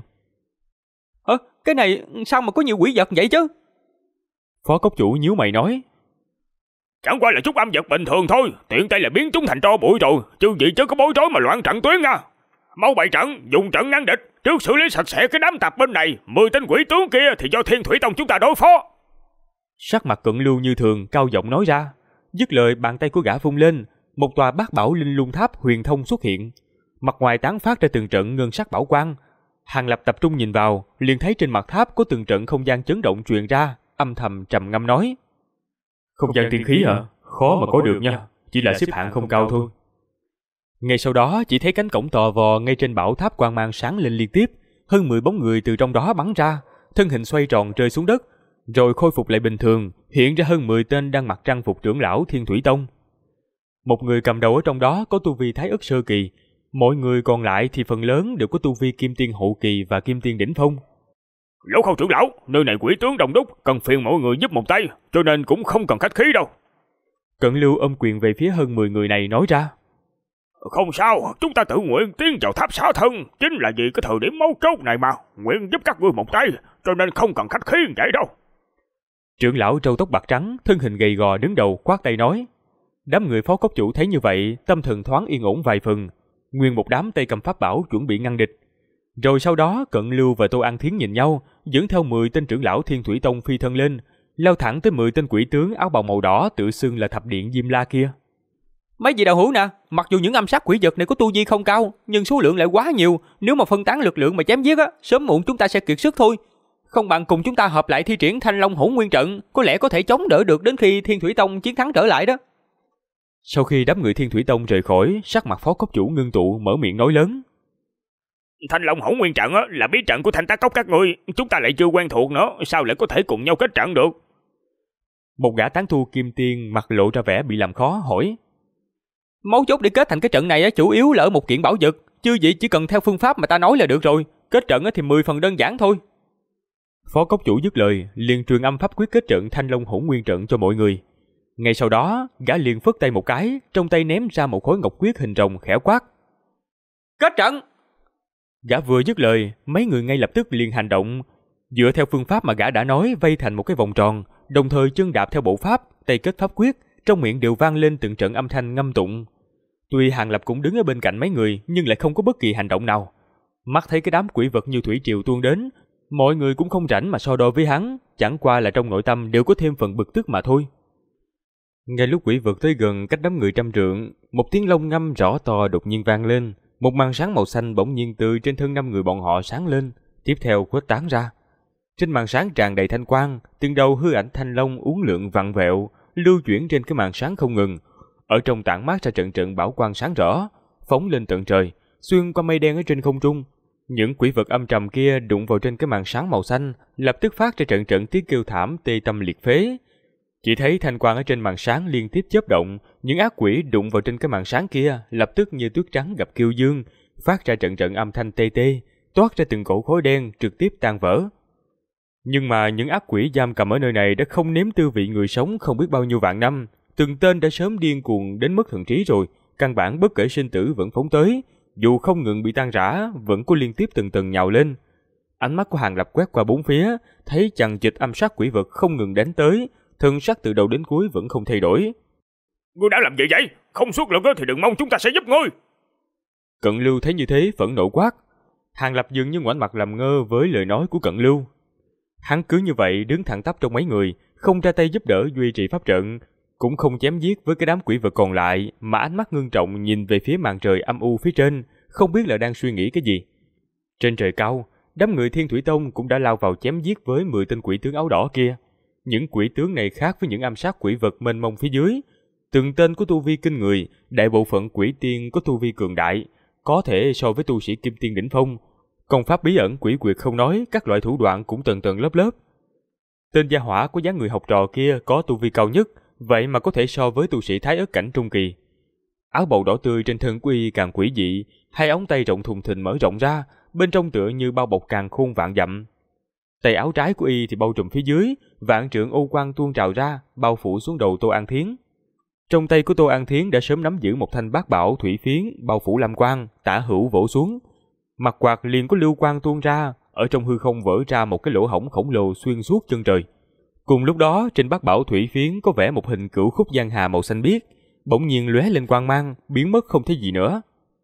Speaker 3: Cái này sao mà có nhiều quỷ vật vậy chứ?
Speaker 1: Phó cốc chủ nhíu mày nói.
Speaker 2: Chẳng qua là chút âm vật bình thường thôi, tiện tay là biến chúng thành tro bụi rồi, chứ gì chứ có bối rối mà loạn trận tuyến nha. Mau bày trận, dùng trận ngăn địch, trước xử lý sạch sẽ cái đám tạp bên này, 10 tên quỷ tướng kia thì do Thiên Thủy Tông chúng ta đối phó.
Speaker 1: Sắc mặt Cận Lưu như thường, cao giọng nói ra. Dứt lời, bàn tay của gã vung lên, một tòa bát bảo linh lung tháp huyền thông xuất hiện. Mặt ngoài tán phát ra từng trận ngân sắc bảo quang. Hàng Lập tập trung nhìn vào, liền thấy trên mặt tháp có từng trận không gian chấn động truyền ra, âm thầm trầm ngâm nói.
Speaker 2: Không gian tiên khí hả? Khó mà có được nha, chỉ là xếp hạng không cao thôi.
Speaker 1: Ngay sau đó chỉ thấy cánh cổng to vò ngay trên bảo tháp quang mang sáng lên liên tiếp, hơn 10 bóng người từ trong đó bắn ra, thân hình xoay tròn rơi xuống đất. rồi khôi phục lại bình thường, hiện ra hơn 10 tên đang mặc trang phục trưởng lão Thiên Thủy Tông. Một người cầm đầu ở trong đó có tu vi Thái Ức sơ kỳ, mọi người còn lại thì phần lớn đều có tu vi Kim Tiên hậu kỳ và Kim Tiên đỉnh phong.
Speaker 2: Lỗ Khâu trưởng lão, nơi này quỷ tướng đông đúc, cần phiền mọi người giúp một tay, cho nên cũng không cần khách khí đâu.
Speaker 1: Cận Lưu ôm quyền về phía hơn 10 người này nói ra.
Speaker 2: Không sao, chúng ta tự nguyện tiến vào tháp xá thân, chính là vì cái thời điểm mấu chốt này mà, nguyện giúp các ngươi một tay, cho nên không cần khách khí vậy đâu.
Speaker 1: Trưởng lão râu tóc bạc trắng, thân hình gầy gò đứng đầu khoát tay nói. Đám người phó cốc chủ thấy như vậy, tâm thần thoáng yên ổn vài phần, nguyên một đám tay cầm pháp bảo chuẩn bị ngăn địch. Rồi sau đó Cận Lưu và Tô An Thiến nhìn nhau, dẫn theo 10 tên trưởng lão Thiên Thủy Tông phi thân lên, lao thẳng tới 10 tên quỷ tướng áo bào màu đỏ tự xưng là thập điện Diêm La kia.
Speaker 3: Mấy vị đạo hữu nè, mặc dù những âm sát quỷ vật này có tu vi không cao, nhưng số lượng lại quá nhiều, nếu mà phân tán lực lượng mà chém giết á, sớm muộn chúng ta sẽ kiệt sức thôi. Không bằng cùng chúng ta hợp lại thi triển Thanh Long Hỗn Nguyên trận, có lẽ có thể chống đỡ được đến khi Thiên Thủy Tông chiến thắng trở lại đó.
Speaker 1: Sau khi đám người Thiên Thủy Tông rời khỏi, sắc mặt phó cốc chủ ngưng tụ mở miệng nói lớn.
Speaker 2: Thanh Long Hỗn Nguyên trận là bí trận của Thanh Tá Cốc các ngươi, chúng ta lại chưa quen thuộc nữa, sao lại có thể cùng nhau kết trận được?
Speaker 1: Một gã tán tu kim tiên mặt lộ ra vẻ bị làm khó hỏi.
Speaker 3: Mấu chốt để kết thành cái trận này chủ yếu là ở một kiện bảo vật, chứ gì chỉ cần theo phương pháp mà ta nói là được rồi, kết trận thì 10 phần đơn giản thôi.
Speaker 1: Phó cốc chủ dứt lời, liền truyền âm pháp quyết kết trận Thanh Long Hỗn Nguyên trận cho mọi người. Ngay sau đó, gã liền phất tay một cái, trong tay ném ra một khối ngọc quyết hình rồng khẽ quát.
Speaker 3: Kết trận!
Speaker 1: Gã vừa dứt lời, mấy người ngay lập tức liền hành động, dựa theo phương pháp mà gã đã nói vây thành một cái vòng tròn, đồng thời chân đạp theo bộ pháp, tay kết pháp quyết, trong miệng đều vang lên từng trận âm thanh ngâm tụng. Tuy Hàng Lập cũng đứng ở bên cạnh mấy người, nhưng lại không có bất kỳ hành động nào. Mắt thấy cái đám quỷ vật như thủy triều tuôn đến, mọi người cũng không rảnh mà so đo với hắn, chẳng qua là trong nội tâm đều có thêm phần bực tức mà thôi. Ngay lúc quỷ vật tới gần cách đám người trăm trượng, một tiếng long ngâm rõ to đột nhiên vang lên, một màn sáng màu xanh bỗng nhiên từ trên thân 5 người bọn họ sáng lên, tiếp theo khuếch tán ra. Trên màn sáng tràn đầy thanh quang, từng đầu hư ảnh thanh long uốn lượn vặn vẹo, lưu chuyển trên cái màn sáng không ngừng. Ở trong tản mát ra trận trận bảo quang sáng rõ, phóng lên tận trời, xuyên qua mây đen ở trên không trung. Những quỷ vật âm trầm kia đụng vào trên cái màn sáng màu xanh, lập tức phát ra trận trận tiếng kêu thảm tê tâm liệt phế. Chỉ thấy thanh quang ở trên màn sáng liên tiếp chớp động, những ác quỷ đụng vào trên cái màn sáng kia, lập tức như tuyết trắng gặp kiêu dương, phát ra trận trận âm thanh tê tê, toát ra từng cổ khối đen trực tiếp tan vỡ. Nhưng mà những ác quỷ giam cầm ở nơi này đã không nếm tư vị người sống không biết bao nhiêu vạn năm, từng tên đã sớm điên cuồng đến mất thần trí rồi, căn bản bất kể sinh tử vẫn phóng tới, dù không ngừng bị tan rã, vẫn có liên tiếp từng tầng nhào lên. Ánh mắt của Hàng Lập quét qua bốn phía, thấy chằng chịt âm sát quỷ vật không ngừng đánh tới, thân sắc từ đầu đến cuối vẫn không thay đổi.
Speaker 2: Ngươi đã làm gì vậy? Không xuất lực thì đừng mong chúng ta sẽ giúp ngươi.
Speaker 1: Cận Lưu thấy như thế phẫn nộ quát. Hàng Lập dường như ngoảnh mặt làm ngơ với lời nói của Cận Lưu. Hắn cứ như vậy đứng thẳng tắp trong mấy người, không ra tay giúp đỡ duy trì pháp trận, cũng không chém giết với cái đám quỷ vật còn lại, mà ánh mắt ngưng trọng nhìn về phía màn trời âm u phía trên, không biết là đang suy nghĩ cái gì. Trên trời cao, đám người Thiên Thủy Tông cũng đã lao vào chém giết với 10 tên quỷ tướng áo đỏ kia. Những quỷ tướng này khác với những âm sát quỷ vật mênh mông phía dưới, từng tên có tu vi kinh người, đại bộ phận quỷ tiên có tu vi cường đại, có thể so với tu sĩ kim tiên đỉnh phong. Công pháp bí ẩn quỷ quyệt không nói, các loại thủ đoạn cũng tầng tầng lớp lớp. Tên gia hỏa của dáng người học trò kia có tu vi cao nhất, vậy mà có thể so với tu sĩ thái ớt cảnh trung kỳ. Áo bào đỏ tươi trên thân của y càng quỷ dị, hai ống tay rộng thùng thình mở rộng ra, bên trong tựa như bao bọc càn khôn vạn dặm. Tay áo trái của y thì bao trùm phía dưới, vạn trượng ô quang tuôn trào ra, bao phủ xuống đầu Tô An Thiến. Trong tay của Tô An Thiến đã sớm nắm giữ một thanh bát bảo thủy phiến, bao phủ lam quang, tả hữu vỗ xuống. Mặt quạt liền có lưu quang tuôn ra, ở trong hư không vỡ ra một cái lỗ hổng khổng lồ xuyên suốt chân trời. Cùng lúc đó, trên bát bảo thủy phiến có vẽ một hình cửu khúc giang hà màu xanh biếc, bỗng nhiên lóe lên quang mang, biến mất không thấy gì nữa.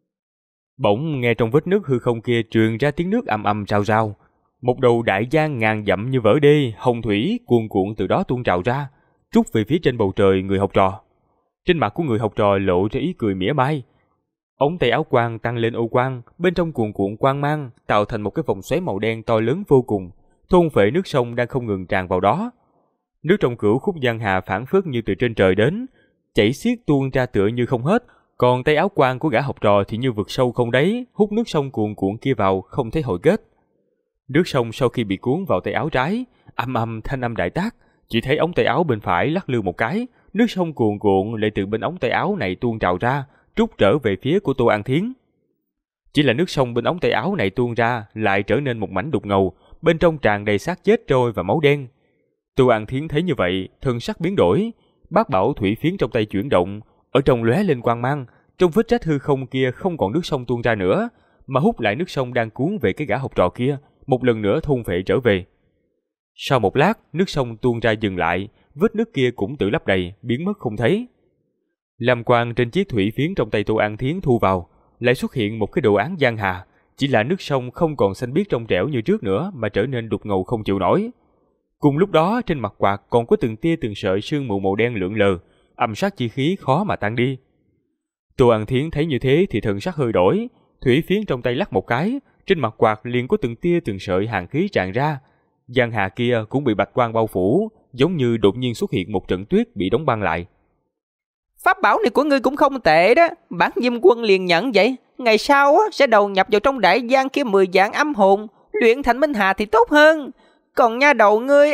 Speaker 1: Bỗng nghe trong vết nước hư không kia truyền ra tiếng nước ầm ầm rào rào, một đầu đại giang ngàn dặm như vỡ đê, hồng thủy cuồn cuộn từ đó tuôn trào ra, trút về phía trên bầu trời người học trò. Trên mặt của người học trò lộ ra ý cười mỉa mai. Ống tay áo quang tăng lên ô quang, bên trong cuồn cuộn quang mang tạo thành một cái vòng xoáy màu đen to lớn vô cùng, thôn phệ nước sông đang không ngừng tràn vào đó. Nước trong cửu khúc giang hà phảng phất như từ trên trời đến, chảy xiết tuôn ra tựa như không hết, còn tay áo quang của gã học trò thì như vực sâu không đáy, hút nước sông cuồn cuộn kia vào không thấy hồi kết. Nước sông sau khi bị cuốn vào tay áo trái, âm âm thanh âm đại tác, chỉ thấy ống tay áo bên phải lắc lư một cái, nước sông cuồn cuộn lại từ bên ống tay áo này tuôn trào ra, trút trở về phía của Tô An Thiến. Chỉ là nước sông bên ống tay áo này tuôn ra lại trở nên một mảnh đục ngầu, bên trong tràn đầy xác chết trôi và máu đen. Tô An Thiến thấy như vậy, thần sắc biến đổi, bát bảo thủy phiến trong tay chuyển động, ở trong lóe lên quang mang, trong vết rách hư không kia không còn nước sông tuôn ra nữa, mà hút lại nước sông đang cuốn về cái gã học trò kia, một lần nữa thôn phệ trở về. Sau một lát, nước sông tuôn ra dừng lại, vết nước kia cũng tự lấp đầy, biến mất không thấy. Lam quang trên chiếc thủy phiến trong tay Tô An Thiến thu vào, lại xuất hiện một cái đồ án giang hà, chỉ là nước sông không còn xanh biếc trong trẻo như trước nữa mà trở nên đục ngầu không chịu nổi. Cùng lúc đó trên mặt quạt còn có từng tia từng sợi sương mù màu đen lượn lờ, âm sát chi khí khó mà tan đi. Tô An Thiến thấy như thế thì thần sắc hơi đổi, thủy phiến trong tay lắc một cái, trên mặt quạt liền có từng tia từng sợi hàn khí tràn ra. Giang hà kia cũng bị bạch quang bao phủ, giống như đột nhiên xuất hiện một trận tuyết bị đóng băng lại.
Speaker 4: Pháp bảo này của ngươi cũng không tệ đó, bản Diêm Quân liền nhận vậy. Ngày sau sẽ đầu nhập vào trong đại giang kia 10 vạn âm hồn, luyện thành minh hà thì tốt hơn. Còn nha đầu ngươi,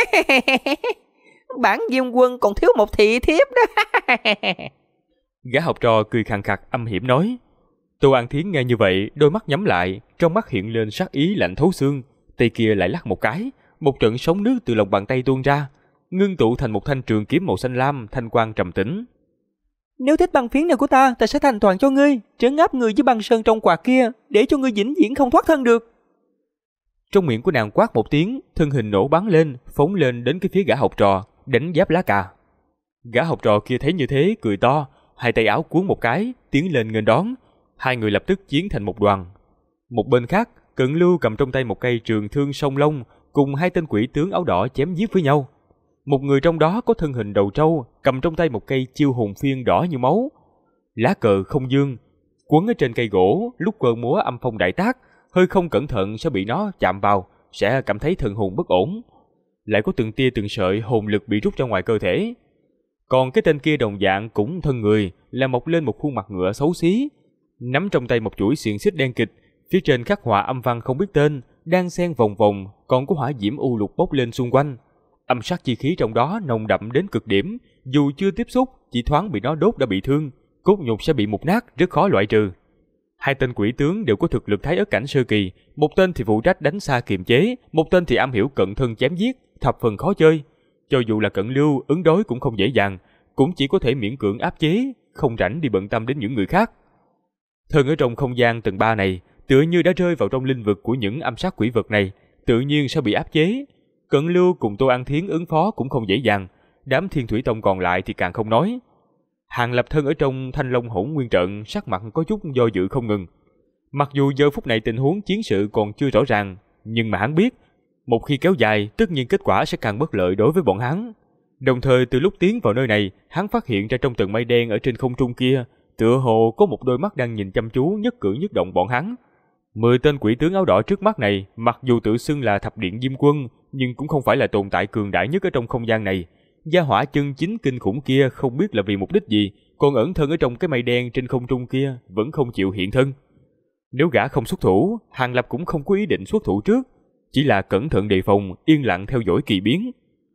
Speaker 4: bản Diêm Quân còn thiếu một thị thiếp đó.
Speaker 1: Gã học trò cười khàn khặt âm hiểm nói. Tô An Thiến nghe như vậy, đôi mắt nhắm lại, trong mắt hiện lên sát ý lạnh thấu xương, tay kia lại lắc một cái, một trận sóng nước từ lòng bàn tay tuôn ra, ngưng tụ thành một thanh trường kiếm màu xanh lam, thanh quang trầm tĩnh.
Speaker 3: Nếu thích băng phiến này của ta sẽ thành toàn cho ngươi, trấn áp người với băng sơn trong quạt kia, để cho ngươi vĩnh viễn không thoát thân được.
Speaker 1: Trong miệng của nàng quát một tiếng, thân hình nổ bắn lên, phóng lên đến cái phía gã học trò, đánh giáp lá cà. Gã học trò kia thấy như thế, cười to, hai tay áo cuốn một cái, tiến lên nghênh đón. Hai người lập tức chiến thành một đoàn. Một bên khác, Cận Lưu cầm trong tay một cây trường thương song long, cùng hai tên quỷ tướng áo đỏ chém giết với nhau. Một người trong đó có thân hình đầu trâu, cầm trong tay một cây chiêu hồn phiên đỏ như máu. Lá cờ không dương, quấn ở trên cây gỗ, lúc cờ múa âm phong đại tác, hơi không cẩn thận sẽ bị nó chạm vào, sẽ cảm thấy thần hồn bất ổn. Lại có từng tia từng sợi hồn lực bị rút ra ngoài cơ thể. Còn cái tên kia đồng dạng cũng thân người, là mọc lên một khuôn mặt ngựa xấu xí, nắm trong tay một chuỗi xiềng xích đen kịch, phía trên khắc họa âm văn không biết tên, đang xen vòng vòng, còn có hỏa diễm u lục bốc lên xung quanh. Âm sát chi khí trong đó nồng đậm đến cực điểm, dù chưa tiếp xúc, chỉ thoáng bị nó đốt đã bị thương, cốt nhục sẽ bị mục nát, rất khó loại trừ. Hai tên quỷ tướng đều có thực lực thái ớt cảnh sơ kỳ, một tên thì phụ trách đánh xa kiềm chế, một tên thì am hiểu cận thân chém giết, thập phần khó chơi. Cho dù là Cận Lưu ứng đối cũng không dễ dàng, cũng chỉ có thể miễn cưỡng áp chế, không rảnh đi bận tâm đến những người khác. Thân ở trong không gian tầng 3 này, tựa như đã rơi vào trong linh vực của những âm sát quỷ vật này, tự nhiên sẽ bị áp chế. Cận Lưu cùng Tô An Thiến ứng phó cũng không dễ dàng, đám Thiên Thủy Tông còn lại thì càng không nói. Hàng Lập thân ở trong Thanh Long Hỗn Nguyên trận, sắc mặt có chút do dự không ngừng. Mặc dù giờ phút này tình huống chiến sự còn chưa rõ ràng, nhưng mà hắn biết, một khi kéo dài, tất nhiên kết quả sẽ càng bất lợi đối với bọn hắn. Đồng thời từ lúc tiến vào nơi này, hắn phát hiện ra trong tầng mây đen ở trên không trung kia, tựa hồ có một đôi mắt đang nhìn chăm chú nhất cử nhất động bọn hắn. 10 tên quỷ tướng áo đỏ trước mắt này, mặc dù tự xưng là thập điện Diêm Quân, nhưng cũng không phải là tồn tại cường đại nhất ở trong không gian này. Gia hỏa chân chính kinh khủng kia không biết là vì mục đích gì, còn ẩn thân ở trong cái mây đen trên không trung kia vẫn không chịu hiện thân. Nếu gã không xuất thủ, Hàng Lập cũng không có ý định xuất thủ trước, chỉ là cẩn thận đề phòng, yên lặng theo dõi kỳ biến.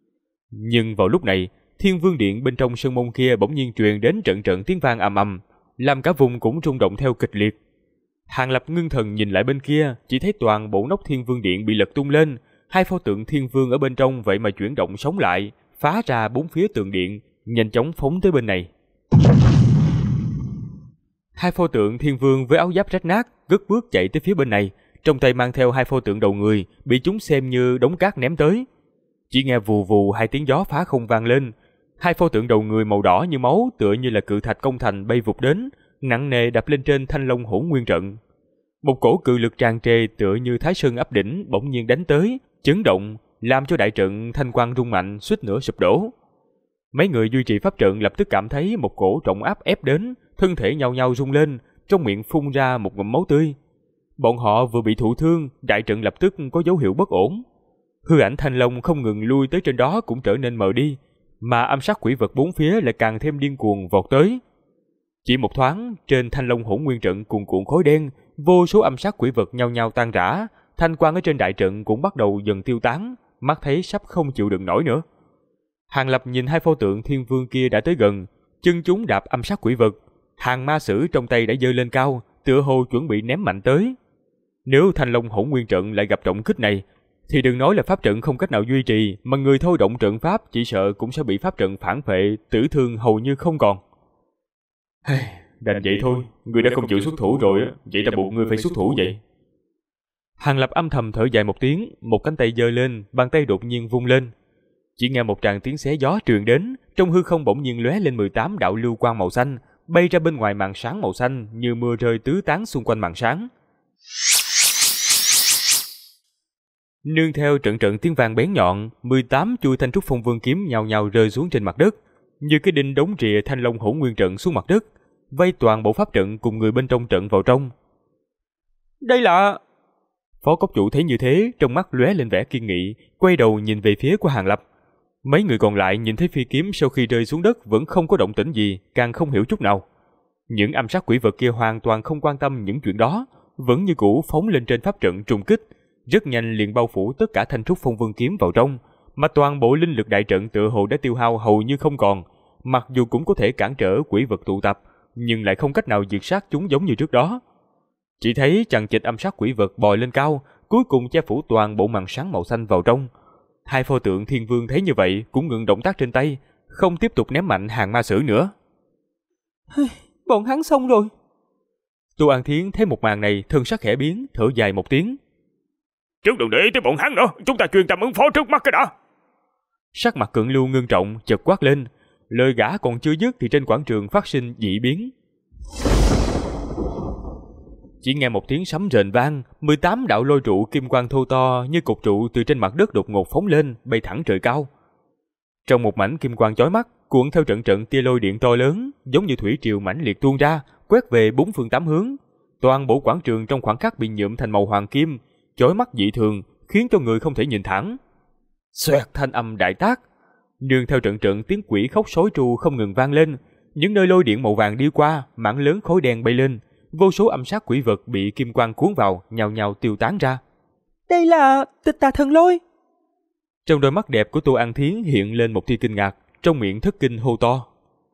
Speaker 1: Nhưng vào lúc này, Thiên Vương Điện bên trong sơn môn kia bỗng nhiên truyền đến trận trận tiếng vang ầm ầm, làm cả vùng cũng rung động theo kịch liệt. Hàng Lập ngưng thần nhìn lại bên kia, chỉ thấy toàn bộ nóc Thiên Vương Điện bị lật tung lên, hai pho tượng Thiên Vương ở bên trong vậy mà chuyển động sống lại, phá ra bốn phía tường điện, nhanh chóng phóng tới bên này. Hai pho tượng Thiên Vương với áo giáp rách nát, cất bước chạy tới phía bên này, trong tay mang theo hai pho tượng đầu người, bị chúng xem như đống cát ném tới. Chỉ nghe vù vù hai tiếng gió phá không vang lên, hai pho tượng đầu người màu đỏ như máu tựa như là cự thạch công thành bay vụt đến, nặng nề đập lên trên Thanh Long Hỗn Nguyên trận. Một cổ cự lực tràn trề tựa như Thái Sơn áp đỉnh bỗng nhiên đánh tới, chấn động, làm cho đại trận thanh quang rung mạnh, suýt nữa sụp đổ. Mấy người duy trì pháp trận lập tức cảm thấy một cổ trọng áp ép đến, thân thể nhao nhao rung lên, trong miệng phun ra một ngụm máu tươi. Bọn họ vừa bị thụ thương, đại trận lập tức có dấu hiệu bất ổn. Hư ảnh Thanh Long không ngừng lui tới trên đó cũng trở nên mờ đi, mà âm sát quỷ vật bốn phía lại càng thêm điên cuồng vọt tới. Chỉ một thoáng, trên Thanh Long Hỗn Nguyên trận cuồn cuộn khói đen, vô số âm sát quỷ vật nhao nhao tan rã, thanh quang ở trên đại trận cũng bắt đầu dần tiêu tán, mắt thấy sắp không chịu đựng nổi nữa. Hàng Lập nhìn hai pho tượng thiên vương kia đã tới gần, chân chúng đạp âm sát quỷ vật, hàng ma sử trong tay đã giơ lên cao, tựa hồ chuẩn bị ném mạnh tới. Nếu Thanh Long Hỗn Nguyên trận lại gặp trọng kích này, thì đừng nói là pháp trận không cách nào duy trì, mà người thôi động trận pháp chỉ sợ cũng sẽ bị pháp trận phản phệ, tử thương hầu như không còn. Đành vậy thôi, ngươi đã không chịu xuất thủ rồi, vậy ta buộc ngươi phải xuất thủ vậy. Hàng Lập âm thầm thở dài một tiếng, một cánh tay giơ lên, bàn tay đột nhiên vung lên. Chỉ nghe một tràng tiếng xé gió truyền đến, trong hư không bỗng nhiên lóe lên 18 đạo lưu quang màu xanh, bay ra bên ngoài màn sáng màu xanh như mưa rơi tứ tán xung quanh màn sáng. Nương theo trận trận tiếng vang bén nhọn, 18 chuôi thanh trúc phong vương kiếm nhào nhào rơi xuống trên mặt đất, như cái đinh đóng rìa Thanh Long Hỗn Nguyên trận xuống mặt đất, vây toàn bộ pháp trận cùng người bên trong trận vào trong.
Speaker 3: Đây là...
Speaker 1: Phó cốc chủ thấy như thế, trong mắt lóe lên vẻ kiên nghị, quay đầu nhìn về phía của Hàng Lập. Mấy người còn lại nhìn thấy phi kiếm sau khi rơi xuống đất vẫn không có động tĩnh gì, càng không hiểu chút nào. Những âm sát quỷ vật kia hoàn toàn không quan tâm những chuyện đó, vẫn như cũ phóng lên trên pháp trận trùng kích, rất nhanh liền bao phủ tất cả thanh trúc phong vương kiếm vào trong, mà toàn bộ linh lực đại trận tựa hồ đã tiêu hao hầu như không còn. Mặc dù cũng có thể cản trở quỷ vật tụ tập, nhưng lại không cách nào diệt sát chúng giống như trước đó. Chỉ thấy chằng chịt âm sát quỷ vật bò lên cao, cuối cùng che phủ toàn bộ màn sáng màu xanh vào trong. Hai pho tượng thiên vương thấy như vậy cũng ngừng động tác trên tay, không tiếp tục ném mạnh hàng ma sử nữa.
Speaker 3: Bọn hắn xong rồi.
Speaker 1: Tô An Thiến thấy một màn này, thân sắc khẽ biến, thở dài một tiếng.
Speaker 2: Trước đừng để ý tới bọn hắn nữa, chúng ta chuyên tâm ứng phó trước mắt cái đã.
Speaker 1: Sắc mặt Cận Lưu ngưng trọng, chợt quát lên. Lời gã còn chưa dứt thì trên quảng trường phát sinh dị biến. Chỉ nghe một tiếng sấm rền vang, 18 đạo lôi trụ kim quang thô to như cột trụ từ trên mặt đất đột ngột phóng lên, bay thẳng trời cao. Trong một mảnh kim quang chói mắt, cuộn theo trận trận tia lôi điện to lớn, giống như thủy triều mãnh liệt tuôn ra, quét về bốn phương tám hướng. Toàn bộ quảng trường trong khoảng khắc bị nhuộm thành màu hoàng kim, chói mắt dị thường, khiến cho người không thể nhìn thẳng. Xoẹt, thanh âm đại tác, nương theo trận trận tiếng quỷ khóc sói tru không ngừng vang lên. Những nơi lôi điện màu vàng đi qua, mảng lớn khói đen bay lên, vô số âm sát quỷ vật bị kim quang cuốn vào, nhào nhào tiêu tán ra.
Speaker 3: Đây là Tịch Tà Thần Lôi.
Speaker 1: Trong đôi mắt đẹp của Tô An Thiến hiện lên một tia kinh ngạc, trong miệng thất kinh hô to.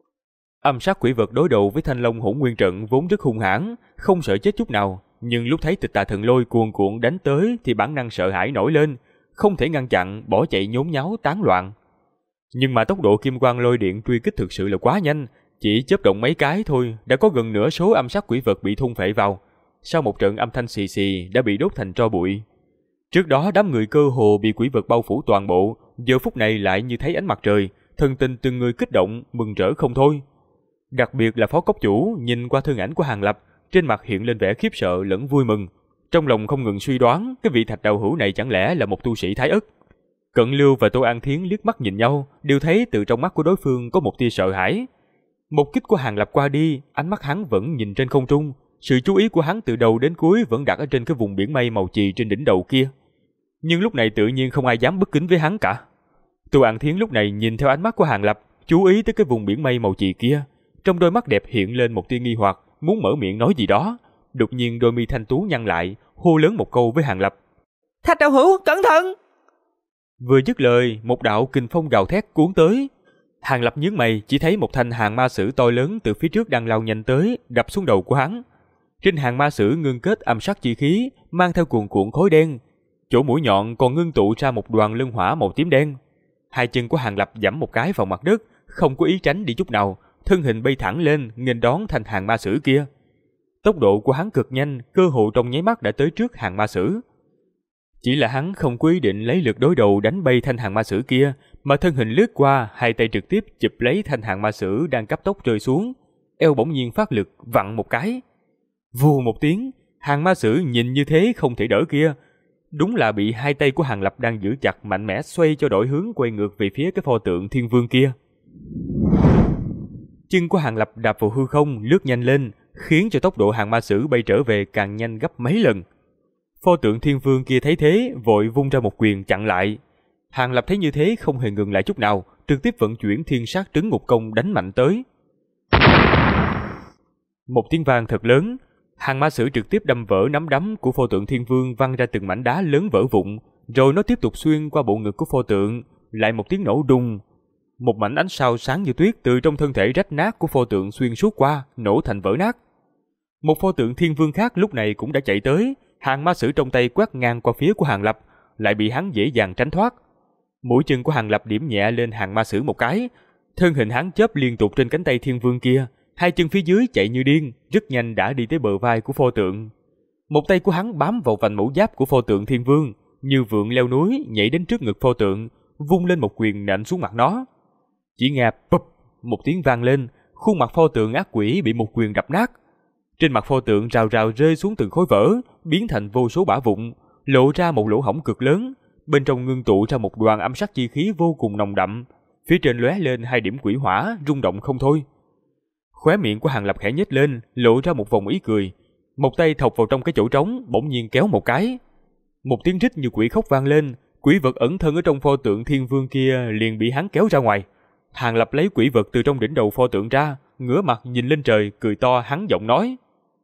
Speaker 1: Âm sát quỷ vật đối đầu với Thanh Long Hỗn Nguyên trận vốn rất hung hãn, không sợ chết chút nào, nhưng lúc thấy Tịch Tà Thần Lôi cuồn cuộn đánh tới thì bản năng sợ hãi nổi lên, không thể ngăn chặn, bỏ chạy nhốn nháo tán loạn. Nhưng mà tốc độ kim quang lôi điện truy kích thực sự là quá nhanh, chỉ chớp động mấy cái thôi đã có gần nửa số âm sát quỷ vật bị thôn phệ vào. Sau một trận âm thanh xì xì đã bị đốt thành tro bụi. Trước đó đám người cơ hồ bị quỷ vật bao phủ toàn bộ, giờ phút này lại như thấy ánh mặt trời, thần tình từng người kích động, mừng rỡ không thôi. Đặc biệt là phó cốc chủ nhìn qua thân ảnh của Hàng Lập, trên mặt hiện lên vẻ khiếp sợ lẫn vui mừng, trong lòng không ngừng suy đoán cái vị thạch đạo hữu này chẳng lẽ là một tu sĩ Thái Ức. Cận Lưu và Tô An Thiến liếc mắt nhìn nhau, đều thấy từ trong mắt của đối phương có một tia sợ hãi. Một kích của Hàng Lập qua đi, ánh mắt hắn vẫn nhìn trên không trung, sự chú ý của hắn từ đầu đến cuối vẫn đặt ở trên cái vùng biển mây màu chì trên đỉnh đầu kia. Nhưng lúc này tự nhiên không ai dám bất kính với hắn cả. Tô An Thiến lúc này nhìn theo ánh mắt của Hàng Lập, chú ý tới cái vùng biển mây màu chì kia, trong đôi mắt đẹp hiện lên một tia nghi hoặc, muốn mở miệng nói gì đó. Đột nhiên đôi mi thanh tú nhăn lại, hô lớn một câu với Hàng Lập.
Speaker 4: Thạch đạo hữu, cẩn thận!
Speaker 1: Vừa dứt lời, một đạo kình phong gào thét cuốn tới. Hàng Lập nhướng mày, chỉ thấy một thanh hàng ma sử to lớn từ phía trước đang lao nhanh tới, đập xuống đầu của hắn. Trên hàng ma sử ngưng kết âm sát chi khí, mang theo cuồn cuộn khói đen. Chỗ mũi nhọn còn ngưng tụ ra một đoàn lân hỏa màu tím đen. Hai chân của Hàng Lập giẫm một cái vào mặt đất, không có ý tránh đi chút nào, thân hình bay thẳng lên, nghênh đón thanh hàng ma sử kia. Tốc độ của hắn cực nhanh, cơ hội trong nháy mắt đã tới trước hàng ma sử. Chỉ là hắn không có ý định lấy lực đối đầu đánh bay thanh hàng ma sử kia, mà thân hình lướt qua, hai tay trực tiếp chụp lấy thanh hàng ma sử đang cấp tốc rơi xuống, eo bỗng nhiên phát lực vặn một cái. Vù một tiếng, hàng ma sử nhìn như thế không thể đỡ kia, đúng là bị hai tay của Hàng Lập đang giữ chặt mạnh mẽ xoay cho đổi hướng quay ngược về phía cái pho tượng thiên vương kia. Chân của Hàng Lập đạp vào hư không, lướt nhanh lên, khiến cho tốc độ hàng ma sử bay trở về càng nhanh gấp mấy lần. Pho tượng thiên vương kia thấy thế, vội vung ra một quyền chặn lại. Hàng Lập thấy như thế không hề ngừng lại chút nào, trực tiếp vận chuyển thiên sát trấn ngục công đánh mạnh tới. Một tiếng vang thật lớn, Hàng ma sử trực tiếp đâm vỡ nắm đấm của pho tượng Thiên Vương, văng ra từng mảnh đá lớn vỡ vụn, rồi nó tiếp tục xuyên qua bộ ngực của pho tượng, lại một tiếng nổ đùng. Một mảnh ánh sao sáng như tuyết từ trong thân thể rách nát của pho tượng xuyên suốt qua, nổ thành vỡ nát. Một pho tượng Thiên Vương khác lúc này cũng đã chạy tới, hàng ma sử trong tay quét ngang qua phía của Hàng Lập, lại bị hắn dễ dàng tránh thoát. Mũi chân của Hàng Lập điểm nhẹ lên hàng ma sử một cái, thân hình hắn chớp liên tục trên cánh tay Thiên Vương kia, hai chân phía dưới chạy như điên, rất nhanh đã đi tới bờ vai của pho tượng. Một tay của hắn bám vào vành mũ giáp của pho tượng Thiên Vương, như vượn leo núi nhảy đến trước ngực pho tượng, vung lên một quyền nện xuống mặt nó. Chỉ nghe bụp một tiếng vang lên, khuôn mặt pho tượng ác quỷ bị một quyền đập nát. Trên mặt pho tượng rào rào rơi xuống từng khối vỡ, biến thành vô số bã vụn, lộ ra một lỗ hổng cực lớn, bên trong ngưng tụ ra một đoàn âm sắc chi khí vô cùng nồng đậm, phía trên lóe lên hai điểm quỷ hỏa rung động không thôi. Khóe miệng của Hàng Lập khẽ nhếch lên, lộ ra một vòng ý cười, một tay thọc vào trong cái chỗ trống, bỗng nhiên kéo một cái. Một tiếng rít như quỷ khóc vang lên, quỷ vật ẩn thân ở trong pho tượng Thiên Vương kia liền bị hắn kéo ra ngoài. Hàng Lập lấy quỷ vật từ trong đỉnh đầu pho tượng ra, ngửa mặt nhìn lên trời, cười to hắn giọng nói: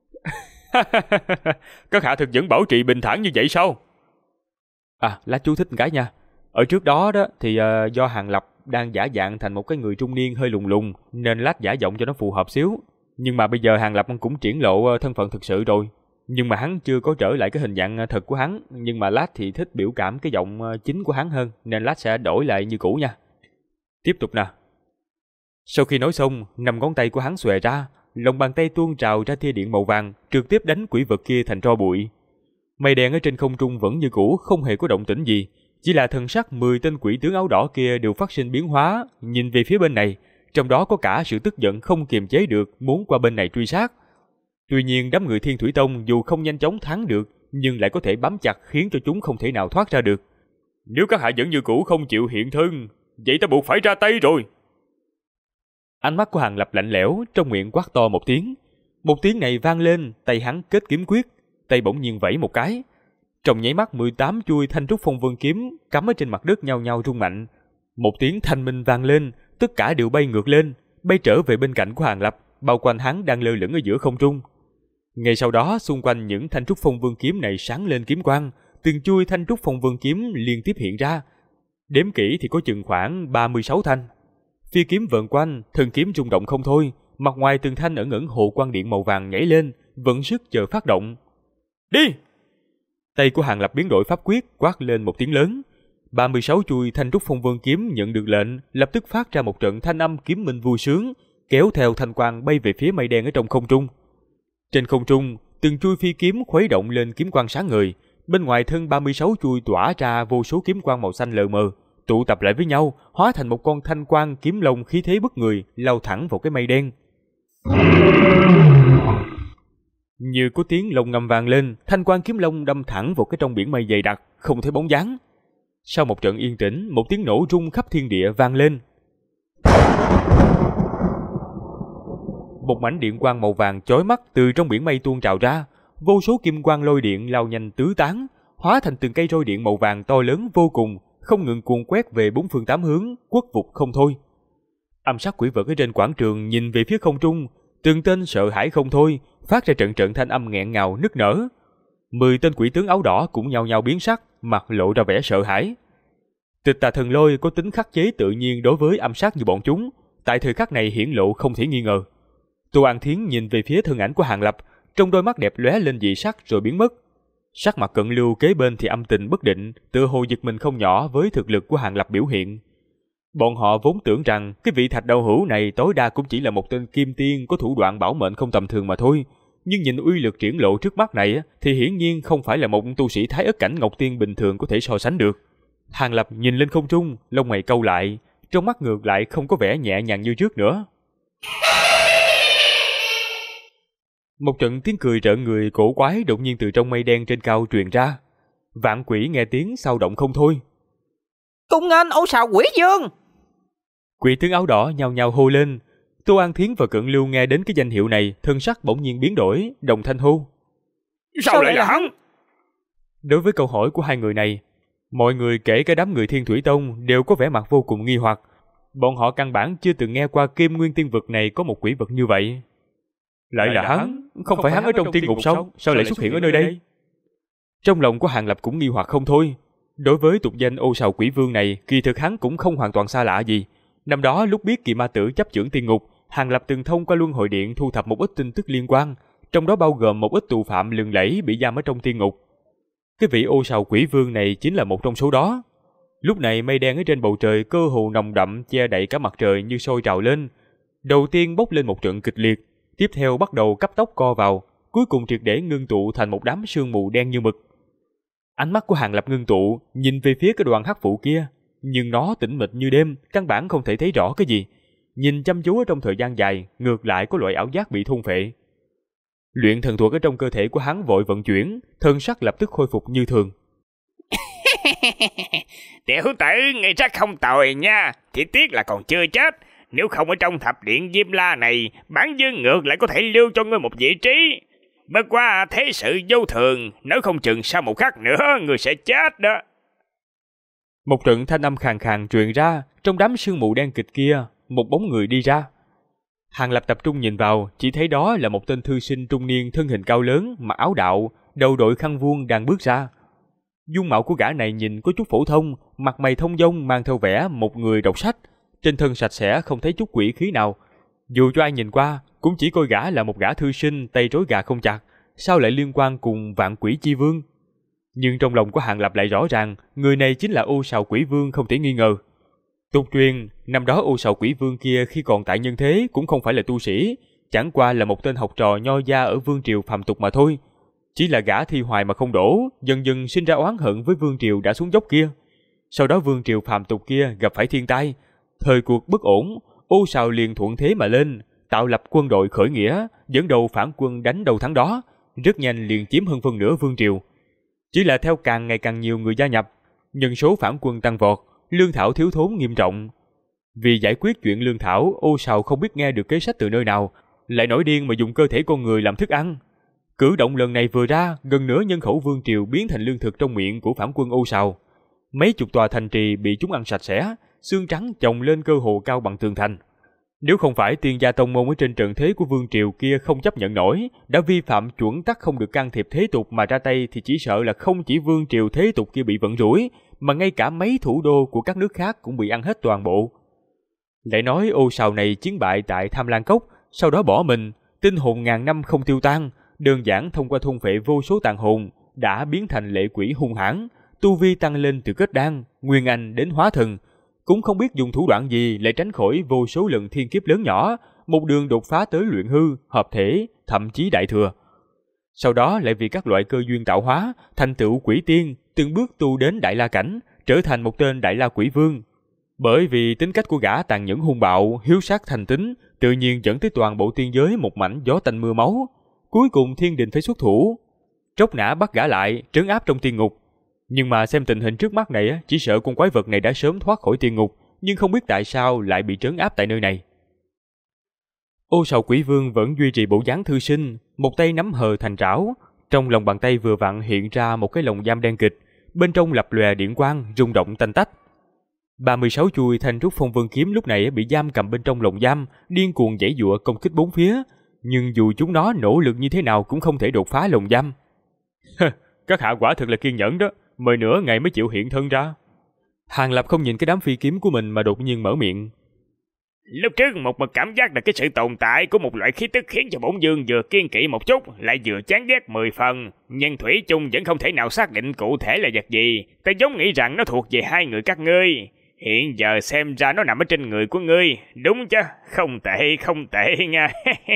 Speaker 2: Các hạ thực vẫn bảo trì bình thản như vậy sao?
Speaker 1: Lá chú thích một cái nha. Ở trước đó thì do Hàng Lập đang giả dạng thành một cái người trung niên hơi lùng lùng, nên lát giả giọng cho nó phù hợp xíu. Nhưng mà bây giờ Hàng Lập cũng triển lộ thân phận thực sự rồi. Nhưng mà hắn chưa có trở lại cái hình dạng thật của hắn, nhưng mà lát thì thích biểu cảm cái giọng chính của hắn hơn, nên lát sẽ đổi lại như cũ nha. Tiếp tục nè. Sau khi nói xong, 5 ngón tay của hắn xòe ra, lòng bàn tay tuôn trào ra tia điện màu vàng, trực tiếp đánh quỷ vật kia thành tro bụi. Mây đen ở trên không trung vẫn như cũ, không hề có động tĩnh gì, chỉ là thần sắc 10 tên quỷ tướng áo đỏ kia đều phát sinh biến hóa, nhìn về phía bên này, trong đó có cả sự tức giận không kiềm chế được, muốn qua bên này truy sát. Tuy nhiên đám người Thiên Thủy Tông dù không nhanh chóng thắng được, nhưng lại có thể bám chặt khiến cho chúng không thể nào thoát ra được.
Speaker 2: Nếu các hạ vẫn như cũ không chịu hiện thân, vậy ta buộc phải ra tay rồi.
Speaker 1: Ánh mắt của Hàng Lập lạnh lẽo, trong miệng quát to một tiếng. Một tiếng này vang lên, tay hắn kết kiếm quyết, tay bỗng nhiên vẫy một cái. Trong nháy mắt 18 chuôi thanh trúc phong vân kiếm cắm ở trên mặt đất nhau nhau rung mạnh. Một tiếng thanh minh vang lên, tất cả đều bay ngược lên, bay trở về bên cạnh của Hàng Lập, bao quanh hắn đang lơ lửng ở giữa không trung. Ngay sau đó, xung quanh những thanh trúc phong vân kiếm này sáng lên kiếm quang, từng chuôi thanh trúc phong vân kiếm liên tiếp hiện ra. Đếm kỹ thì có chừng khoảng 36 thanh. Phi kiếm vờn quanh, thân kiếm rung động không thôi, mặt ngoài từng thanh ẩn ẩn hồ quang điện màu vàng nhảy lên, vận sức chờ phát động.
Speaker 2: Đi!
Speaker 1: Tay của Hàng Lập biến đổi pháp quyết, quát lên một tiếng lớn. 36 chuôi thanh trúc phong vân kiếm nhận được lệnh, lập tức phát ra một trận thanh âm kiếm minh vui sướng, kéo theo thanh quang bay về phía mây đen ở trong không trung. Trên không trung, từng chuôi phi kiếm khuấy động lên kiếm quang sáng ngời, bên ngoài thân 36 chuôi tỏa ra vô số kiếm quang màu xanh lờ mờ, tụ tập lại với nhau, hóa thành một con thanh quang kiếm lông khí thế bức người, lao thẳng vào cái mây đen. Như có tiếng lồng ngầm vang lên, thanh quang kiếm lông đâm thẳng vào cái trong biển mây dày đặc, không thấy bóng dáng. Sau một trận yên tĩnh, một tiếng nổ rung khắp thiên địa vang lên. Một mảnh điện quang màu vàng chói mắt từ trong biển mây tuôn trào ra, vô số kim quang lôi điện lao nhanh tứ tán, hóa thành từng cây roi điện màu vàng to lớn vô cùng, không ngừng cuồn quét về bốn phương tám hướng, quất vụt không thôi. Âm sắc quỷ vật ở trên quảng trường nhìn về phía không trung, từng tên sợ hãi không thôi, phát ra trận trận thanh âm nghẹn ngào nức nở. 10 tên quỷ tướng áo đỏ cũng nhao nhao biến sắc, mặt lộ ra vẻ sợ hãi. Tịch Tà Thần Lôi có tính khắc chế tự nhiên đối với âm sát như bọn chúng, tại thời khắc này hiển lộ không thể nghi ngờ. Tô An Thiến nhìn về phía thân ảnh của Hàng Lập, trong đôi mắt đẹp lóe lên dị sắc rồi biến mất. Sắc mặt Cận Lưu kế bên thì âm tình bất định, tựa hồ giật mình không nhỏ với thực lực của Hàng Lập biểu hiện. Bọn họ vốn tưởng rằng cái vị Thạch Đạo Hữu này tối đa cũng chỉ là một tên kim tiên có thủ đoạn bảo mệnh không tầm thường mà thôi, nhưng nhìn uy lực triển lộ trước mắt này thì hiển nhiên không phải là một tu sĩ Thái Ất cảnh Ngọc Tiên bình thường có thể so sánh được. Hàng Lập nhìn lên không trung, lông mày cau lại, trong mắt ngược lại không có vẻ nhẹ nhàng như trước nữa. Một trận tiếng cười rợn người cổ quái đột nhiên từ trong mây đen trên cao truyền ra. Vạn quỷ nghe tiếng sao động không thôi.
Speaker 4: Cung nghênh Âu Sào Quỷ Vương!
Speaker 1: Quỷ tướng áo đỏ nhao nhao hô lên. Tô An Thiến và Cận Lưu nghe đến cái danh hiệu này, thân sắc bỗng nhiên biến đổi, đồng thanh hô.
Speaker 2: Sao lại là hắn?
Speaker 1: Đối với câu hỏi của hai người này, mọi người kể cả đám người Thiên Thủy Tông đều có vẻ mặt vô cùng nghi hoặc. Bọn họ căn bản chưa từng nghe qua Kim Nguyên Tiên Vực này có một quỷ vật như vậy.
Speaker 2: Lại là hắn?
Speaker 1: Không phải hắn ở trong tiên ngục sao? Sao lại xuất hiện ở nơi đây? Trong lòng của Hàng Lập cũng nghi hoặc không thôi. Đối với tục danh Ô Sào Quỷ Vương này, kỳ thực hắn cũng không hoàn toàn xa lạ gì. Năm đó lúc biết Kỳ Ma Tử chấp chưởng tiên ngục, Hàng Lập từng thông qua Luân Hồi Điện thu thập một ít tin tức liên quan, trong đó bao gồm một ít tù phạm lừng lẫy bị giam ở trong tiên ngục. Cái vị Ô Sào Quỷ Vương này chính là một trong số đó. Lúc này mây đen ở trên bầu trời cơ hồ nồng đậm che đậy cả mặt trời như sôi trào lên. Đầu tiên bốc lên một trận kịch liệt, tiếp theo bắt đầu cấp tốc co vào, cuối cùng triệt để ngưng tụ thành một đám sương mù đen như mực. Ánh mắt của Hàng Lập ngưng tụ, nhìn về phía cái đoàn hắc phụ kia, nhưng nó tĩnh mịch như đêm, căn bản không thể thấy rõ cái gì. Nhìn chăm chú ở trong thời gian dài, ngược lại có loại ảo giác bị thôn phệ. Luyện thần thuật ở trong cơ thể của hắn vội vận chuyển, thân sắc lập tức khôi phục như thường.
Speaker 2: Tiểu tử nghĩ chắc không tồi nha, chỉ tiếc là còn chưa chết. Nếu không ở trong thập điện Diêm La này, bản dương ngược lại có thể lưu cho ngươi một vị trí. Bất quá thế sự vô thường, nếu không chừng sau một khắc nữa ngươi sẽ chết đó.
Speaker 1: Một trận thanh âm khàn khàn truyền ra, trong đám sương mù đen kịch kia, một bóng người đi ra. Hàng Lập tập trung nhìn vào, chỉ thấy đó là một tên thư sinh trung niên thân hình cao lớn, mặc áo đạo, đầu đội khăn vuông đang bước ra. Dung mạo của gã này nhìn có chút phổ thông, mặt mày thông dong mang theo vẻ một người đọc sách, trên thân sạch sẽ không thấy chút quỷ khí nào. Dù cho ai nhìn qua, cũng chỉ coi gã là một gã thư sinh tay rối gà không chặt, sao lại liên quan cùng Vạn Quỷ Chi Vương? Nhưng trong lòng của Hàng Lập lại rõ ràng, người này chính là Ô Sào Quỷ Vương không thể nghi ngờ. Tục truyền, năm đó Ô Sào Quỷ Vương kia khi còn tại nhân thế cũng không phải là tu sĩ, chẳng qua là một tên học trò nho gia ở vương triều phàm tục mà thôi. Chỉ là gã thi hoài mà không đổ, dần dần sinh ra oán hận với vương triều đã xuống dốc kia. Sau đó vương triều phàm tục kia gặp phải thiên tai, thời cuộc bất ổn, Ô Sào liền thuận thế mà lên, tạo lập quân đội khởi nghĩa, dẫn đầu phản quân đánh đầu thắng đó, rất nhanh liền chiếm hơn phân nửa vương triều. Chỉ là theo càng ngày càng nhiều người gia nhập, nhân số phản quân tăng vọt, lương thảo thiếu thốn nghiêm trọng. Vì giải quyết chuyện lương thảo, Ô Sào không biết nghe được kế sách từ nơi nào, lại nổi điên mà dùng cơ thể con người làm thức ăn. Cử động lần này vừa ra, gần nửa nhân khẩu vương triều biến thành lương thực trong miệng của phản quân Ô Sào. Mấy chục tòa thành trì bị chúng ăn sạch sẽ, xương trắng chồng lên cơ hồ cao bằng tường thành. Nếu không phải Tiên Gia Tông Môn ở trên trận thế của vương triều kia không chấp nhận nổi, đã vi phạm chuẩn tắc không được can thiệp thế tục mà ra tay, thì chỉ sợ là không chỉ vương triều thế tục kia bị vận rủi, mà ngay cả mấy thủ đô của các nước khác cũng bị ăn hết toàn bộ. Lại nói Ô Sào này chiến bại tại Tham Lan Cốc, sau đó bỏ mình, tinh hồn ngàn năm không tiêu tan, đơn giản thông qua thôn phệ vô số tàn hồn, đã biến thành lệ quỷ hung hãn, tu vi tăng lên từ kết đan, nguyên anh đến hóa thần, cũng không biết dùng thủ đoạn gì lại tránh khỏi vô số lần thiên kiếp lớn nhỏ, một đường đột phá tới luyện hư, hợp thể, thậm chí đại thừa. Sau đó lại vì các loại cơ duyên tạo hóa, thành tựu quỷ tiên, từng bước tu đến đại la cảnh, trở thành một tên đại la quỷ vương. Bởi vì tính cách của gã tàn nhẫn hung bạo, hiếu sát thành tính, tự nhiên dẫn tới toàn bộ tiên giới một mảnh gió tanh mưa máu. Cuối cùng thiên đình phải xuất thủ, tróc nã bắt gã lại, trấn áp trong tiên ngục. Nhưng mà xem tình hình trước mắt này, chỉ sợ con quái vật này đã sớm thoát khỏi tiên ngục, nhưng không biết tại sao lại bị trấn áp tại nơi này. Ô Sào Quỷ Vương vẫn duy trì bộ dáng thư sinh, một tay nắm hờ thành trảo, trong lòng bàn tay vừa vặn hiện ra một cái lồng giam đen kịch, bên trong lập lòe điện quang, rung động tanh tách. 36 chuôi thanh trúc phong vân kiếm lúc này bị giam cầm bên trong lồng giam, điên cuồng giãy giụa công kích bốn phía, nhưng dù chúng nó nỗ lực như thế nào cũng không thể đột phá lồng giam. Các hạ quả thực là kiên nhẫn đó, mời nửa ngày mới chịu hiện thân ra. Hàng Lập không nhìn cái đám phi kiếm của mình mà đột nhiên mở miệng.
Speaker 2: Lúc trước một mực cảm giác là cái sự tồn tại của một loại khí tức khiến cho bổn dương vừa kiên kỵ một chút, lại vừa chán ghét 10 phần, nhưng thủy chung vẫn không thể nào xác định cụ thể là vật gì. Ta giống nghĩ rằng nó thuộc về hai người các ngươi. Hiện giờ xem ra nó nằm ở trên người của ngươi, đúng chứ? Không tệ nha.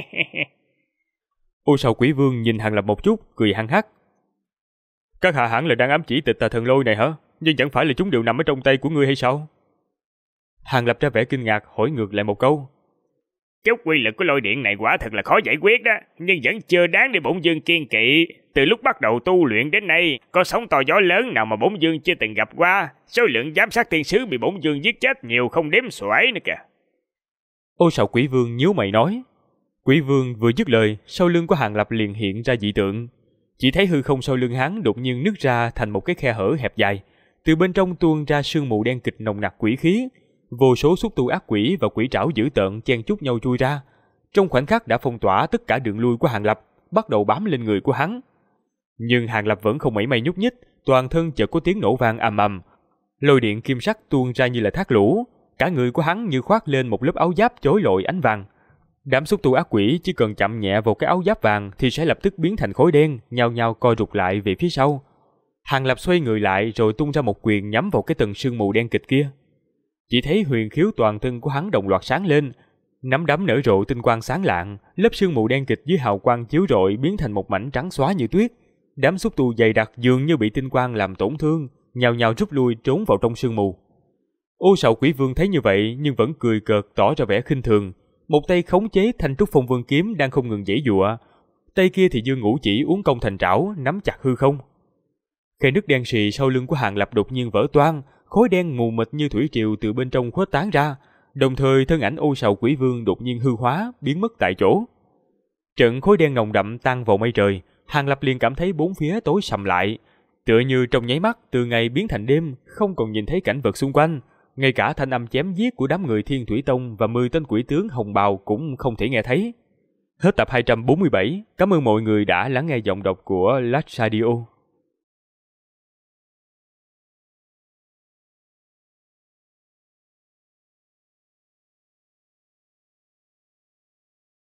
Speaker 1: Ô Sào Quỷ Vương nhìn Hàng Lập một chút, cười hăng hắc. Các hạ hẳn là đang ám chỉ Tịch Tà Thần Lôi này hả? Nhưng chẳng phải là chúng đều nằm ở trong tay của ngươi hay sao? Hàng Lập ra vẻ kinh ngạc hỏi ngược lại một câu.
Speaker 2: Chút quy lực của lôi điện này quả thật là khó giải quyết đó, nhưng vẫn chưa đáng để bổn dương kiên kỵ. Từ lúc bắt đầu tu luyện đến nay, có sóng to gió lớn nào mà bổn dương chưa từng gặp qua. Số lượng giám sát tiên sứ bị bổn dương giết chết nhiều không đếm xuể nữa kìa.
Speaker 1: Ô Sào Quỷ Vương nhíu mày nói. Quỷ Vương vừa dứt lời, sau lưng của Hàng Lập liền hiện ra dị tượng. Chỉ thấy hư không sau lưng hắn đột nhiên nứt ra thành một cái khe hở hẹp dài, từ bên trong tuôn ra sương mù đen kịch nồng nặc quỷ khí, vô số xúc tu ác quỷ và quỷ trảo dữ tợn chen chúc nhau chui ra, trong khoảnh khắc đã phong tỏa tất cả đường lui của Hàng Lập, bắt đầu bám lên người của hắn. Nhưng Hàng Lập vẫn không mảy may nhúc nhích, toàn thân chợt có tiếng nổ vang ầm ầm. Lôi điện kim sắc tuôn ra như là thác lũ, cả người của hắn như khoác lên một lớp áo giáp chói lọi ánh vàng. Đám xúc tu ác quỷ chỉ cần chạm nhẹ vào cái áo giáp vàng thì sẽ lập tức biến thành khối đen, nhao nhao co rụt lại về phía sau. Hàng Lập xoay người lại rồi tung ra một quyền nhắm vào cái tầng sương mù đen kịt kia. Chỉ thấy huyền khiếu toàn thân của hắn đồng loạt sáng lên, nắm đấm nở rộ tinh quang sáng lạng, lớp sương mù đen kịt dưới hào quang chiếu rọi biến thành một mảnh trắng xóa như tuyết. Đám xúc tu dày đặc dường như bị tinh quang làm tổn thương, nhao nhao rút lui trốn vào trong sương mù. Ô Sào Quỷ Vương thấy như vậy nhưng vẫn cười cợt tỏ ra vẻ khinh thường, một tay khống chế thanh trúc phong vương kiếm đang không ngừng giãy giụa, tay kia thì giơ ngũ chỉ uốn cong thành trảo nắm chặt hư không. Khe nước đen sì sau lưng của Hàng Lập đột nhiên vỡ toang, khối đen mù mịt như thủy triều từ bên trong khuếch tán ra, đồng thời thân ảnh Ô Sào Quỷ Vương đột nhiên hư hóa, biến mất tại chỗ. Trận khối đen nồng đậm tan vào mây trời, Hàng Lập liền cảm thấy bốn phía tối sầm lại, tựa như trong nháy mắt từ ngày biến thành đêm, không còn nhìn thấy cảnh vật xung quanh, ngay cả thanh âm chém giết của đám người Thiên Thủy Tông và 10 tên quỷ tướng hồng bào cũng không thể nghe thấy. Hết tập 247, cảm ơn mọi người đã lắng nghe giọng đọc của Last Radio.